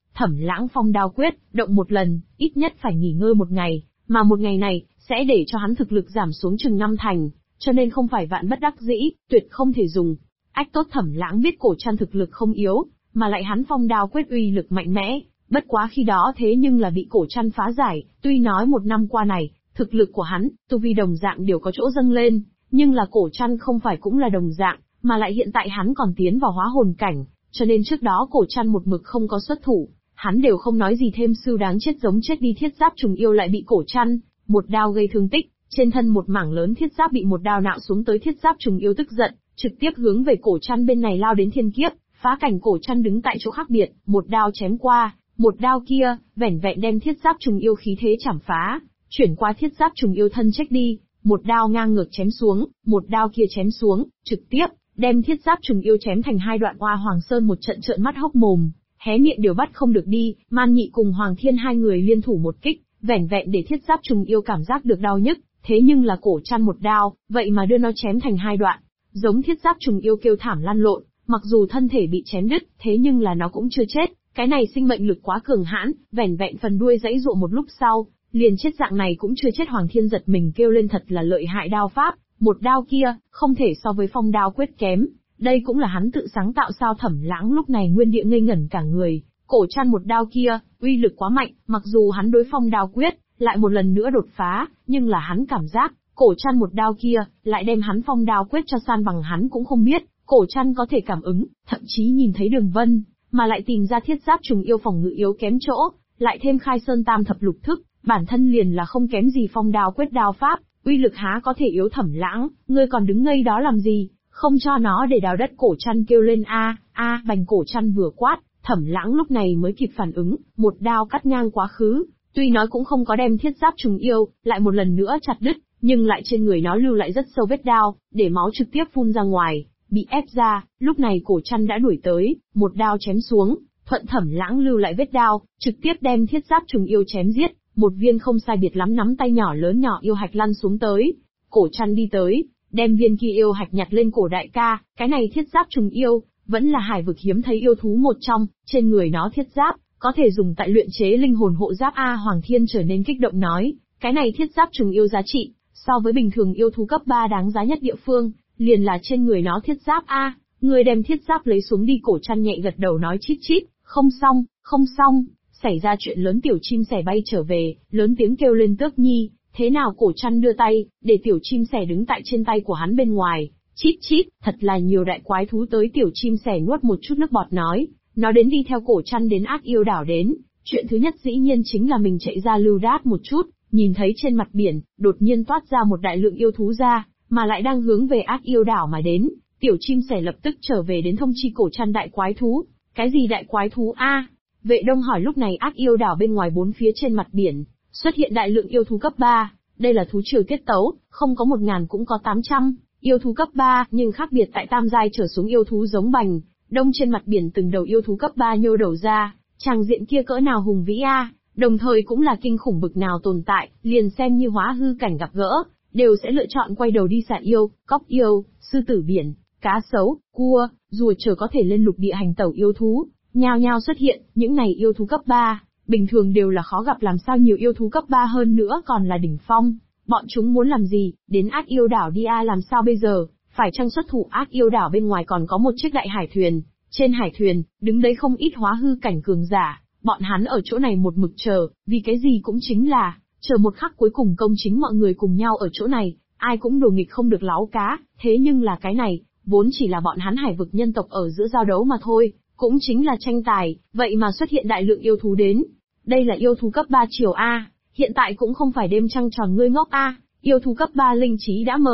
Speaker 1: Lãng phong đao quyết, động một lần, ít nhất phải nghỉ ngơi một ngày, mà một ngày này, sẽ để cho hắn thực lực giảm xuống chừng 5 thành, cho nên không phải vạn bất đắc dĩ, tuyệt không thể dùng. Ách tốt Thẩm Lãng biết Cổ Trăn thực lực không yếu, mà lại hắn phong đao quyết uy lực mạnh mẽ, bất quá khi đó thế nhưng là bị Cổ Trăn phá giải, tuy nói một năm qua này, thực lực của hắn, tu vi đồng dạng đều có chỗ dâng lên, nhưng là Cổ Trăn không phải cũng là đồng dạng, mà lại hiện tại hắn còn tiến vào hóa hồn cảnh, cho nên trước đó Cổ Trăn một mực không có xuất thủ, hắn đều không nói gì thêm sưu đáng chết giống chết đi thiết giáp trùng yêu lại bị Cổ Trăn một đao gây thương tích, trên thân một mảng lớn thiết giáp bị một đao nạo xuống tới thiết giáp trùng yêu tức giận, trực tiếp hướng về Cổ Trăn bên này lao đến thiên kiếp, phá cảnh Cổ Trăn đứng tại chỗ khác biệt, một đao chém qua, một đao kia, vẻn vẹn đem thiết giáp trùng yêu khí thế chảm phá, chuyển qua thiết giáp trùng yêu thân chết đi, một đao ngang ngược chém xuống, một đao kia chém xuống, trực tiếp đem thiết giáp trùng yêu chém thành hai đoạn. Oa Hoàng Sơn một trận trợn mắt hốc mồm, hé miệng đều bắt không được đi, Man Nhị cùng Hoàng Thiên hai người liên thủ một kích, vẻn vẹn để thiết giáp trùng yêu cảm giác được đau nhức, thế nhưng là Cổ Trăn một đao, vậy mà đưa nó chém thành hai đoạn, giống thiết giáp trùng yêu kêu thảm lăn lộn, mặc dù thân thể bị chém đứt, thế nhưng là nó cũng chưa chết, cái này sinh mệnh lực quá cường hãn, vẻn vẹn phần đuôi giãy giụa một lúc sau, liền chết dạng này cũng chưa chết. Hoàng Thiên giật mình kêu lên thật là lợi hại đao pháp, một đao kia, không thể so với phong đao quyết kém, đây cũng là hắn tự sáng tạo sao. Thẩm Lãng lúc này nguyên địa ngây ngẩn cả người, Cổ Trăn một đao kia, uy lực quá mạnh, mặc dù hắn đối phong đao quyết, lại một lần nữa đột phá, nhưng là hắn cảm giác, Cổ Trăn một đao kia, lại đem hắn phong đao quyết cho san bằng hắn cũng không biết, Cổ Trăn có thể cảm ứng, thậm chí nhìn thấy đường vân, mà lại tìm ra thiết giáp trùng yêu phòng ngự yếu kém chỗ, lại thêm khai sơn tam thập lục thức, bản thân liền là không kém gì phong đao quyết đao pháp, uy lực há có thể yếu. Thẩm Lãng, ngươi còn đứng ngây đó làm gì, không cho nó để đào đất. Cổ Trăn kêu lên bành. Cổ Trăn vừa quát, Thẩm Lãng lúc này mới kịp phản ứng, một đao cắt ngang quá khứ, tuy nói cũng không có đem thiết giáp trùng yêu, lại một lần nữa chặt đứt, nhưng lại trên người nó lưu lại rất sâu vết đao, để máu trực tiếp phun ra ngoài, bị ép ra. Lúc này Cổ Trăn đã đuổi tới, một đao chém xuống, thuận Thẩm Lãng lưu lại vết đao, trực tiếp đem thiết giáp trùng yêu chém giết. Một viên không sai biệt lắm nắm tay nhỏ lớn nhỏ yêu hạch lăn xuống tới, Cổ Trăn đi tới, đem viên kia yêu hạch nhặt lên. Cổ đại ca, cái này thiết giáp trùng yêu, vẫn là hải vực hiếm thấy yêu thú một trong, trên người nó thiết giáp, có thể dùng tại luyện chế linh hồn hộ giáp. Hoàng Thiên trở nên kích động nói, cái này thiết giáp trùng yêu giá trị, so với bình thường yêu thú cấp 3 đáng giá nhất địa phương, liền là trên người nó thiết giáp. Người đem thiết giáp lấy xuống đi. Cổ Trăn nhẹ gật đầu nói chít chít, không xong. Xảy ra chuyện lớn. Tiểu chim sẻ bay trở về, lớn tiếng kêu lên Tước Nhi, thế nào? Cổ Trăn đưa tay, để tiểu chim sẻ đứng tại trên tay của hắn bên ngoài, chít chít, thật là nhiều đại quái thú tới. Tiểu chim sẻ nuốt một chút nước bọt nói, nó đến đi theo Cổ Trăn đến Ác Yêu Đảo đến, chuyện thứ nhất dĩ nhiên chính là mình chạy ra lưu đát một chút, nhìn thấy trên mặt biển, đột nhiên toát ra một đại lượng yêu thú ra, mà lại đang hướng về Ác Yêu Đảo mà đến. Tiểu chim sẻ lập tức trở về đến thông chi Cổ Trăn đại quái thú. Cái gì đại quái thú Vệ Đông hỏi. Lúc này Ác Yêu Đảo bên ngoài bốn phía trên mặt biển, xuất hiện đại lượng yêu thú cấp 3, đây là thú triều tiết tấu, không có 1000 cũng có 800, yêu thú cấp 3, nhưng khác biệt tại tam giai trở xuống yêu thú giống bành, đông trên mặt biển từng đầu yêu thú cấp 3 nhô đầu ra, tràng diện kia cỡ nào hùng vĩ đồng thời cũng là kinh khủng bực nào tồn tại, liền xem như hóa hư cảnh gặp gỡ, đều sẽ lựa chọn quay đầu đi xạ yêu, cóc yêu, sư tử biển, cá sấu, cua, rùa chờ có thể lên lục địa hành tẩu yêu thú, nhao nhao xuất hiện. Những này yêu thú cấp 3, bình thường đều là khó gặp, làm sao nhiều yêu thú cấp 3 hơn nữa còn là đỉnh phong. Bọn chúng muốn làm gì? Đến Ác Yêu Đảo đi làm sao bây giờ? Phải chăng xuất thủ? Ác Yêu Đảo bên ngoài còn có một chiếc đại hải thuyền, trên hải thuyền, đứng đấy không ít hóa hư cảnh cường giả, bọn hắn ở chỗ này một mực chờ, vì cái gì cũng chính là, chờ một khắc cuối cùng công chính mọi người cùng nhau ở chỗ này, ai cũng đùa nghịch không được láo cá, thế nhưng là cái này, vốn chỉ là bọn hắn hải vực nhân tộc ở giữa giao đấu mà thôi, cũng chính là tranh tài, vậy mà xuất hiện đại lượng yêu thú đến. Đây là yêu thú cấp 3 triều hiện tại cũng không phải đêm trăng tròn ngươi ngốc yêu thú cấp 3 linh trí đã mở,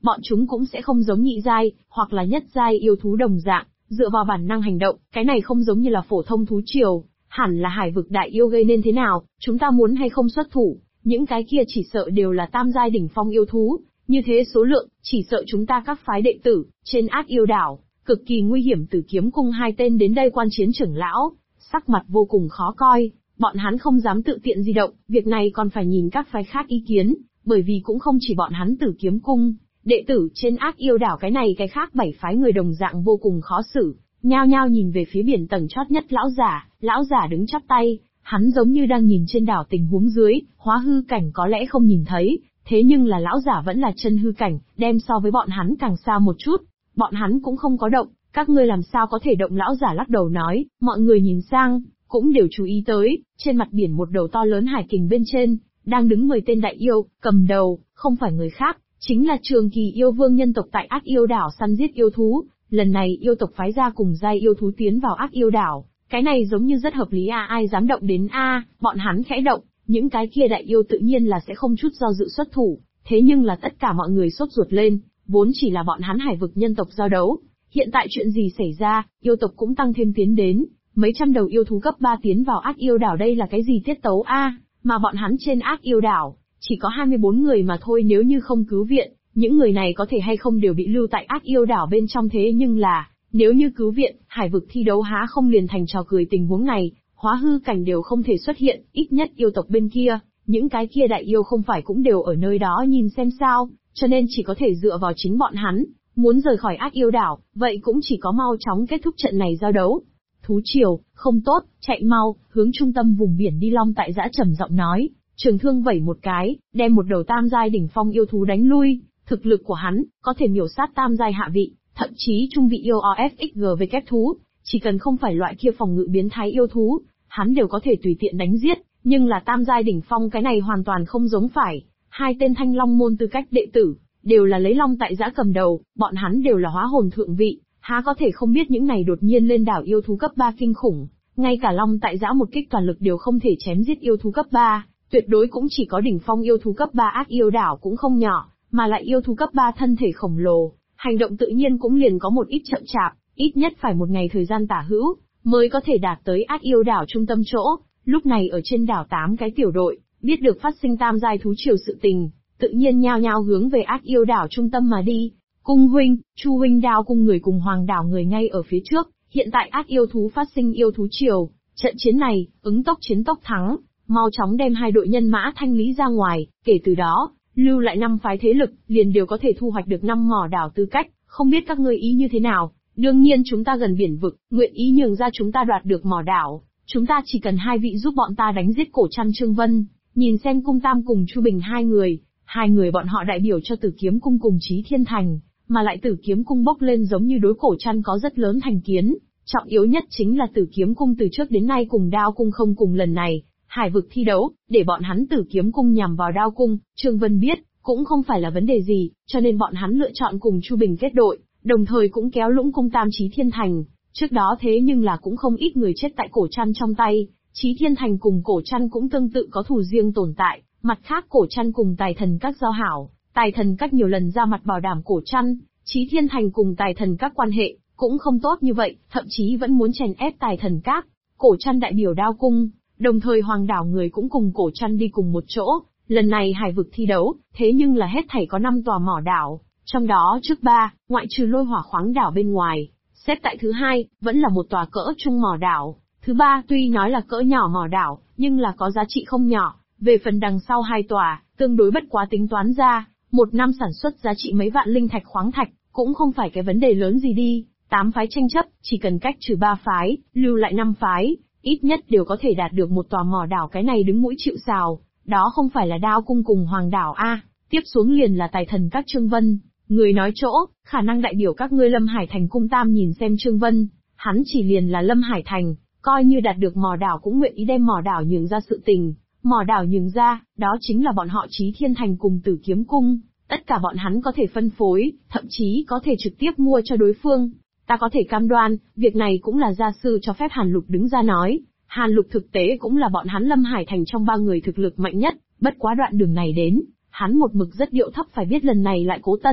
Speaker 1: bọn chúng cũng sẽ không giống nhị giai, hoặc là nhất giai yêu thú đồng dạng, dựa vào bản năng hành động, cái này không giống như là phổ thông thú triều, hẳn là hải vực đại yêu gây nên thế nào, chúng ta muốn hay không xuất thủ, những cái kia chỉ sợ đều là tam giai đỉnh phong yêu thú, như thế số lượng, chỉ sợ chúng ta các phái đệ tử, trên Ác Yêu Đảo, cực kỳ nguy hiểm. Tử Kiếm Cung hai tên đến đây quan chiến trưởng lão, sắc mặt vô cùng khó coi, bọn hắn không dám tự tiện di động, việc này còn phải nhìn các phái khác ý kiến, bởi vì cũng không chỉ bọn hắn Tử Kiếm Cung, đệ tử trên Ác Yêu Đảo cái này cái khác 7 phái người đồng dạng vô cùng khó xử, nhao nhao nhìn về phía biển tầng chót nhất lão giả đứng chắp tay, hắn giống như đang nhìn trên đảo tình huống dưới, hóa hư cảnh có lẽ không nhìn thấy, thế nhưng là lão giả vẫn là chân hư cảnh, đem so với bọn hắn càng xa một chút, bọn hắn cũng không có động, các ngươi làm sao có thể động. Lão giả lắc đầu nói, mọi người nhìn sang, cũng đều chú ý tới, trên mặt biển một đầu to lớn hải kình bên trên, đang đứng 10 tên đại yêu, cầm đầu, không phải người khác, chính là Trường Kỳ yêu vương nhân tộc tại Ác Yêu Đảo săn giết yêu thú, lần này yêu tộc phái ra cùng giai yêu thú tiến vào Ác Yêu Đảo, cái này giống như rất hợp lý ai dám động đến bọn hắn khẽ động, những cái kia đại yêu tự nhiên là sẽ không chút do dự xuất thủ, thế nhưng là tất cả mọi người sốt ruột lên, vốn chỉ là bọn hắn hải vực nhân tộc giao đấu, hiện tại chuyện gì xảy ra, yêu tộc cũng tăng thêm tiến đến, mấy trăm đầu yêu thú cấp 3 tiến vào Ác Yêu Đảo, đây là cái gì tiết tấu mà bọn hắn trên Ác Yêu Đảo, chỉ có 24 người mà thôi, nếu như không cứu viện, những người này có thể hay không đều bị lưu tại Ác Yêu Đảo bên trong, thế nhưng là, nếu như cứu viện, hải vực thi đấu há không liền thành trò cười. Tình huống này, hóa hư cảnh đều không thể xuất hiện, ít nhất yêu tộc bên kia, những cái kia đại yêu không phải cũng đều ở nơi đó nhìn xem sao, cho nên chỉ có thể dựa vào chính bọn hắn, muốn rời khỏi Ác Yêu Đảo, vậy cũng chỉ có mau chóng kết thúc trận này giao đấu. Thú triều, không tốt, chạy mau, hướng trung tâm vùng biển đi. Long Tại Giã trầm giọng nói, trường thương vẩy một cái, đem một đầu tam giai đỉnh phong yêu thú đánh lui, thực lực của hắn, có thể miểu sát tam giai hạ vị, thậm chí trung vị yêu OFXGV thú, chỉ cần không phải loại kia phòng ngự biến thái yêu thú, hắn đều có thể tùy tiện đánh giết, nhưng là tam giai đỉnh phong cái này hoàn toàn không giống phải. Hai tên Thanh Long môn tư cách đệ tử, đều là lấy Long Tại Giã cầm đầu, bọn hắn đều là hóa hồn thượng vị, há có thể không biết những này đột nhiên lên đảo yêu thú cấp 3 kinh khủng, ngay cả Long Tại Giã một kích toàn lực đều không thể chém giết yêu thú cấp 3, tuyệt đối cũng chỉ có đỉnh phong yêu thú cấp 3. Ác Yêu Đảo cũng không nhỏ, mà lại yêu thú cấp 3 thân thể khổng lồ, hành động tự nhiên cũng liền có một ít chậm chạp, ít nhất phải một ngày thời gian tả hữu, mới có thể đạt tới Ác Yêu Đảo trung tâm chỗ. Lúc này ở trên đảo 8 cái tiểu đội, biết được phát sinh tam giai thú triều sự tình, tự nhiên nhao nhao hướng về Ác Yêu Đảo trung tâm mà đi. Cung huynh, Chu huynh, Đao cung người cùng Hoàng đảo người ngay ở phía trước, hiện tại ác yêu thú phát sinh yêu thú triều, trận chiến này, ứng tốc chiến tốc thắng, mau chóng đem hai đội nhân mã thanh lý ra ngoài, kể từ đó, lưu lại 5 phái thế lực, liền đều có thể thu hoạch được 5 mỏ đảo tư cách, không biết các ngươi ý như thế nào. Đương nhiên chúng ta gần biển vực, nguyện ý nhường ra chúng ta đoạt được mỏ đảo, chúng ta chỉ cần 2 vị giúp bọn ta đánh giết Cổ Trăn Trương Vân, nhìn xem Cung Tam cùng Chu Bình hai người bọn họ đại biểu cho Tử Kiếm Cung cùng Chí Thiên Thành, mà lại Tử Kiếm Cung bốc lên giống như đối Cổ Trăn có rất lớn thành kiến, trọng yếu nhất chính là Tử Kiếm Cung từ trước đến nay cùng Đao Cung không cùng, lần này, hải vực thi đấu, để bọn hắn Tử Kiếm Cung nhằm vào Đao Cung, Trương Vân biết, cũng không phải là vấn đề gì, cho nên bọn hắn lựa chọn cùng Chu Bình kết đội, đồng thời cũng kéo lũng Cung Tam Chí Thiên Thành, trước đó thế nhưng là cũng không ít người chết tại Cổ Trăn trong tay, Chí Thiên Thành cùng Cổ Trăn cũng tương tự có thù riêng tồn tại, mặt khác Cổ Trăn cùng Tài Thần Các giao hảo, Tài Thần Các nhiều lần ra mặt bảo đảm Cổ Trăn, Chí Thiên Thành cùng Tài Thần Các quan hệ cũng không tốt như vậy, thậm chí vẫn muốn chèn ép Tài Thần Các. Cổ Trăn đại biểu Đao Cung, đồng thời Hoàng đảo người cũng cùng Cổ Trăn đi cùng một chỗ, lần này hải vực thi đấu, thế nhưng là hết thảy có 5 tòa mỏ đảo, trong đó trước 3, ngoại trừ Lôi Hỏa khoáng đảo bên ngoài, xếp tại thứ 2, vẫn là một tòa cỡ trung mỏ đảo, thứ 3 tuy nói là cỡ nhỏ mỏ đảo, nhưng là có giá trị không nhỏ, về phần đằng sau 2 tòa, tương đối bất quá tính toán ra, một năm sản xuất giá trị mấy vạn linh thạch khoáng thạch, cũng không phải cái vấn đề lớn gì đi. 8 phái tranh chấp, chỉ cần cách trừ 3 phái, lưu lại 5 phái, ít nhất đều có thể đạt được một tòa mỏ đảo, cái này đứng mũi chịu sào, đó không phải là Đao Cung cùng Hoàng đảo tiếp xuống liền là Tài Thần Các Trương Vân, người nói chỗ, khả năng đại biểu các ngươi Lâm Hải Thành. Cung Tam nhìn xem Trương Vân, hắn chỉ liền là Lâm Hải Thành, coi như đạt được mỏ đảo cũng nguyện ý đem mỏ đảo nhường ra sự tình, mỏ đảo nhường ra, đó chính là bọn họ Chí Thiên Thành cùng Tử Kiếm Cung, tất cả bọn hắn có thể phân phối, thậm chí có thể trực tiếp mua cho đối phương. Ta có thể cam đoan, việc này cũng là gia sư cho phép. Hàn Lục đứng ra nói, Hàn Lục thực tế cũng là bọn hắn Lâm Hải Thành trong 3 người thực lực mạnh nhất, bất quá đoạn đường này đến, hắn một mực rất điệu thấp, phải biết lần này lại Cố Tân,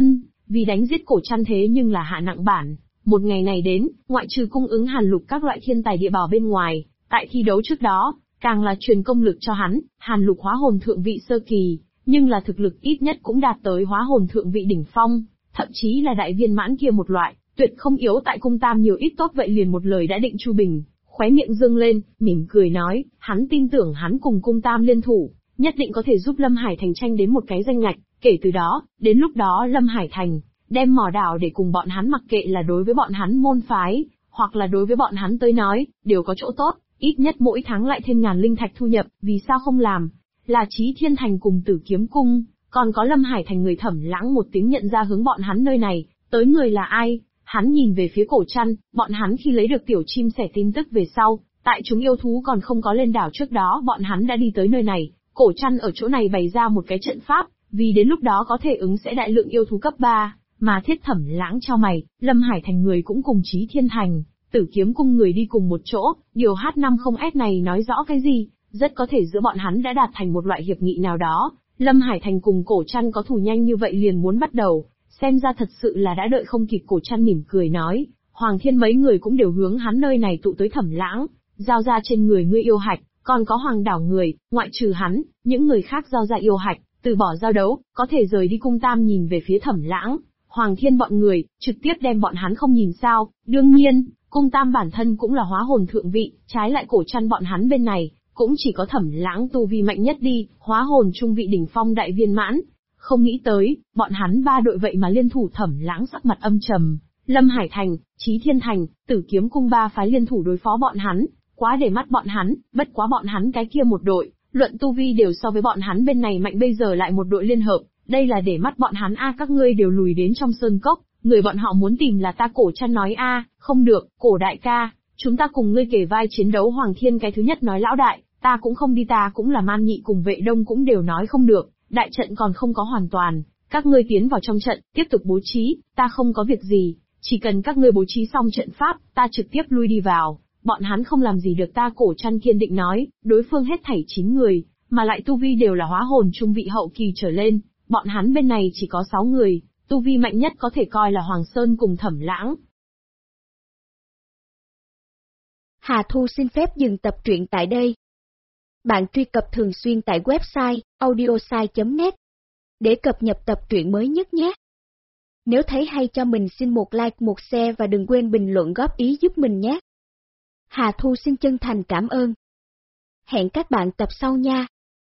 Speaker 1: vì đánh giết Cổ Trăn thế nhưng là hạ nặng bản. Một ngày này đến, ngoại trừ cung ứng Hàn Lục các loại thiên tài địa bảo bên ngoài, tại thi đấu trước đó, càng là truyền công lực cho hắn, Hàn Lục hóa hồn thượng vị sơ kỳ, nhưng là thực lực ít nhất cũng đạt tới hóa hồn thượng vị đỉnh phong, thậm chí là đại viên mãn kia một loại, tuyệt không yếu tại cung tam nhiều ít tốt vậy liền một lời đã định Chu Bình, khóe miệng dương lên, mỉm cười nói, hắn tin tưởng hắn cùng cung tam liên thủ, nhất định có thể giúp Lâm Hải Thành tranh đến một cái danh ngạch, kể từ đó, đến lúc đó Lâm Hải Thành, đem mỏ đảo để cùng bọn hắn mặc kệ là đối với bọn hắn môn phái, hoặc là đối với bọn hắn tới nói, đều có chỗ tốt, ít nhất mỗi tháng lại thêm ngàn linh thạch thu nhập, vì sao không làm? Là Chí Thiên Thành cùng Tử Kiếm Cung, còn có Lâm Hải Thành người Thẩm Lãng một tiếng nhận ra hướng bọn hắn nơi này, tới người là ai? Hắn nhìn về phía Cổ Trăn, bọn hắn khi lấy được tiểu chim sẻ tin tức về sau, tại chúng yêu thú còn không có lên đảo trước đó bọn hắn đã đi tới nơi này, Cổ Trăn ở chỗ này bày ra một cái trận pháp, vì đến lúc đó có thể ứng sẽ đại lượng yêu thú cấp 3, mà Thiết Thẩm Lãng cho mày, Lâm Hải Thành người cũng cùng Chí Thiên Thành, Tử Kiếm Cung người đi cùng một chỗ, điều H50S này nói rõ cái gì? Rất có thể giữa bọn hắn đã đạt thành một loại hiệp nghị nào đó, Lâm Hải Thành cùng Cổ Trăn có thù nhanh như vậy liền muốn bắt đầu, xem ra thật sự là đã đợi không kịp. Cổ Trăn mỉm cười nói, Hoàng Thiên mấy người cũng đều hướng hắn nơi này tụ tới Thẩm Lãng, giao ra trên người ngươi yêu hạch, còn có Hoàng đảo người, ngoại trừ hắn, những người khác giao ra yêu hạch, từ bỏ giao đấu, có thể rời đi cung tam. Nhìn về phía Thẩm Lãng, Hoàng Thiên bọn người, trực tiếp đem bọn hắn không nhìn sao, đương nhiên, cung tam bản thân cũng là hóa hồn thượng vị, trái lại Cổ Trăn bọn hắn bên này, cũng chỉ có Thẩm Lãng tu vi mạnh nhất đi, hóa hồn trung vị đỉnh phong đại viên mãn. Không nghĩ tới, bọn hắn ba đội vậy mà liên thủ. Thẩm Lãng sắc mặt âm trầm, Lâm Hải Thành, Chí Thiên Thành, Tử Kiếm Cung ba phái liên thủ đối phó bọn hắn, quá để mắt bọn hắn, bất quá bọn hắn cái kia một đội, luận tu vi đều so với bọn hắn bên này mạnh, bây giờ lại một đội liên hợp, đây là để mắt bọn hắn a. Các ngươi đều lùi đến trong sơn cốc, người bọn họ muốn tìm là ta. Cổ Trăn nói a, không được, Cổ đại ca, chúng ta cùng ngươi kể vai chiến đấu. Hoàng Thiên cái thứ nhất nói lão đại, ta cũng không đi. Ta cũng là Man Nhị cùng Vệ Đông cũng đều nói không được, đại trận còn không có hoàn toàn, các ngươi tiến vào trong trận, tiếp tục bố trí, ta không có việc gì, chỉ cần các ngươi bố trí xong trận pháp, ta trực tiếp lui đi vào, bọn hắn không làm gì được ta. Cổ Trăn kiên định nói, đối phương hết thảy 9 người, mà lại tu vi đều là hóa hồn trung vị hậu kỳ trở lên, bọn hắn bên này chỉ có 6 người, tu vi mạnh nhất có thể coi là Hoàng Sơn cùng Thẩm Lãng.
Speaker 2: Hà Thu xin phép dừng tập truyện tại đây. Bạn truy cập thường xuyên tại website audiosai.net để cập nhật tập truyện mới nhất nhé. Nếu thấy hay cho mình xin một like, một share và đừng quên bình luận góp ý giúp mình nhé. Hà Thu xin chân thành cảm ơn. Hẹn các bạn tập sau nha.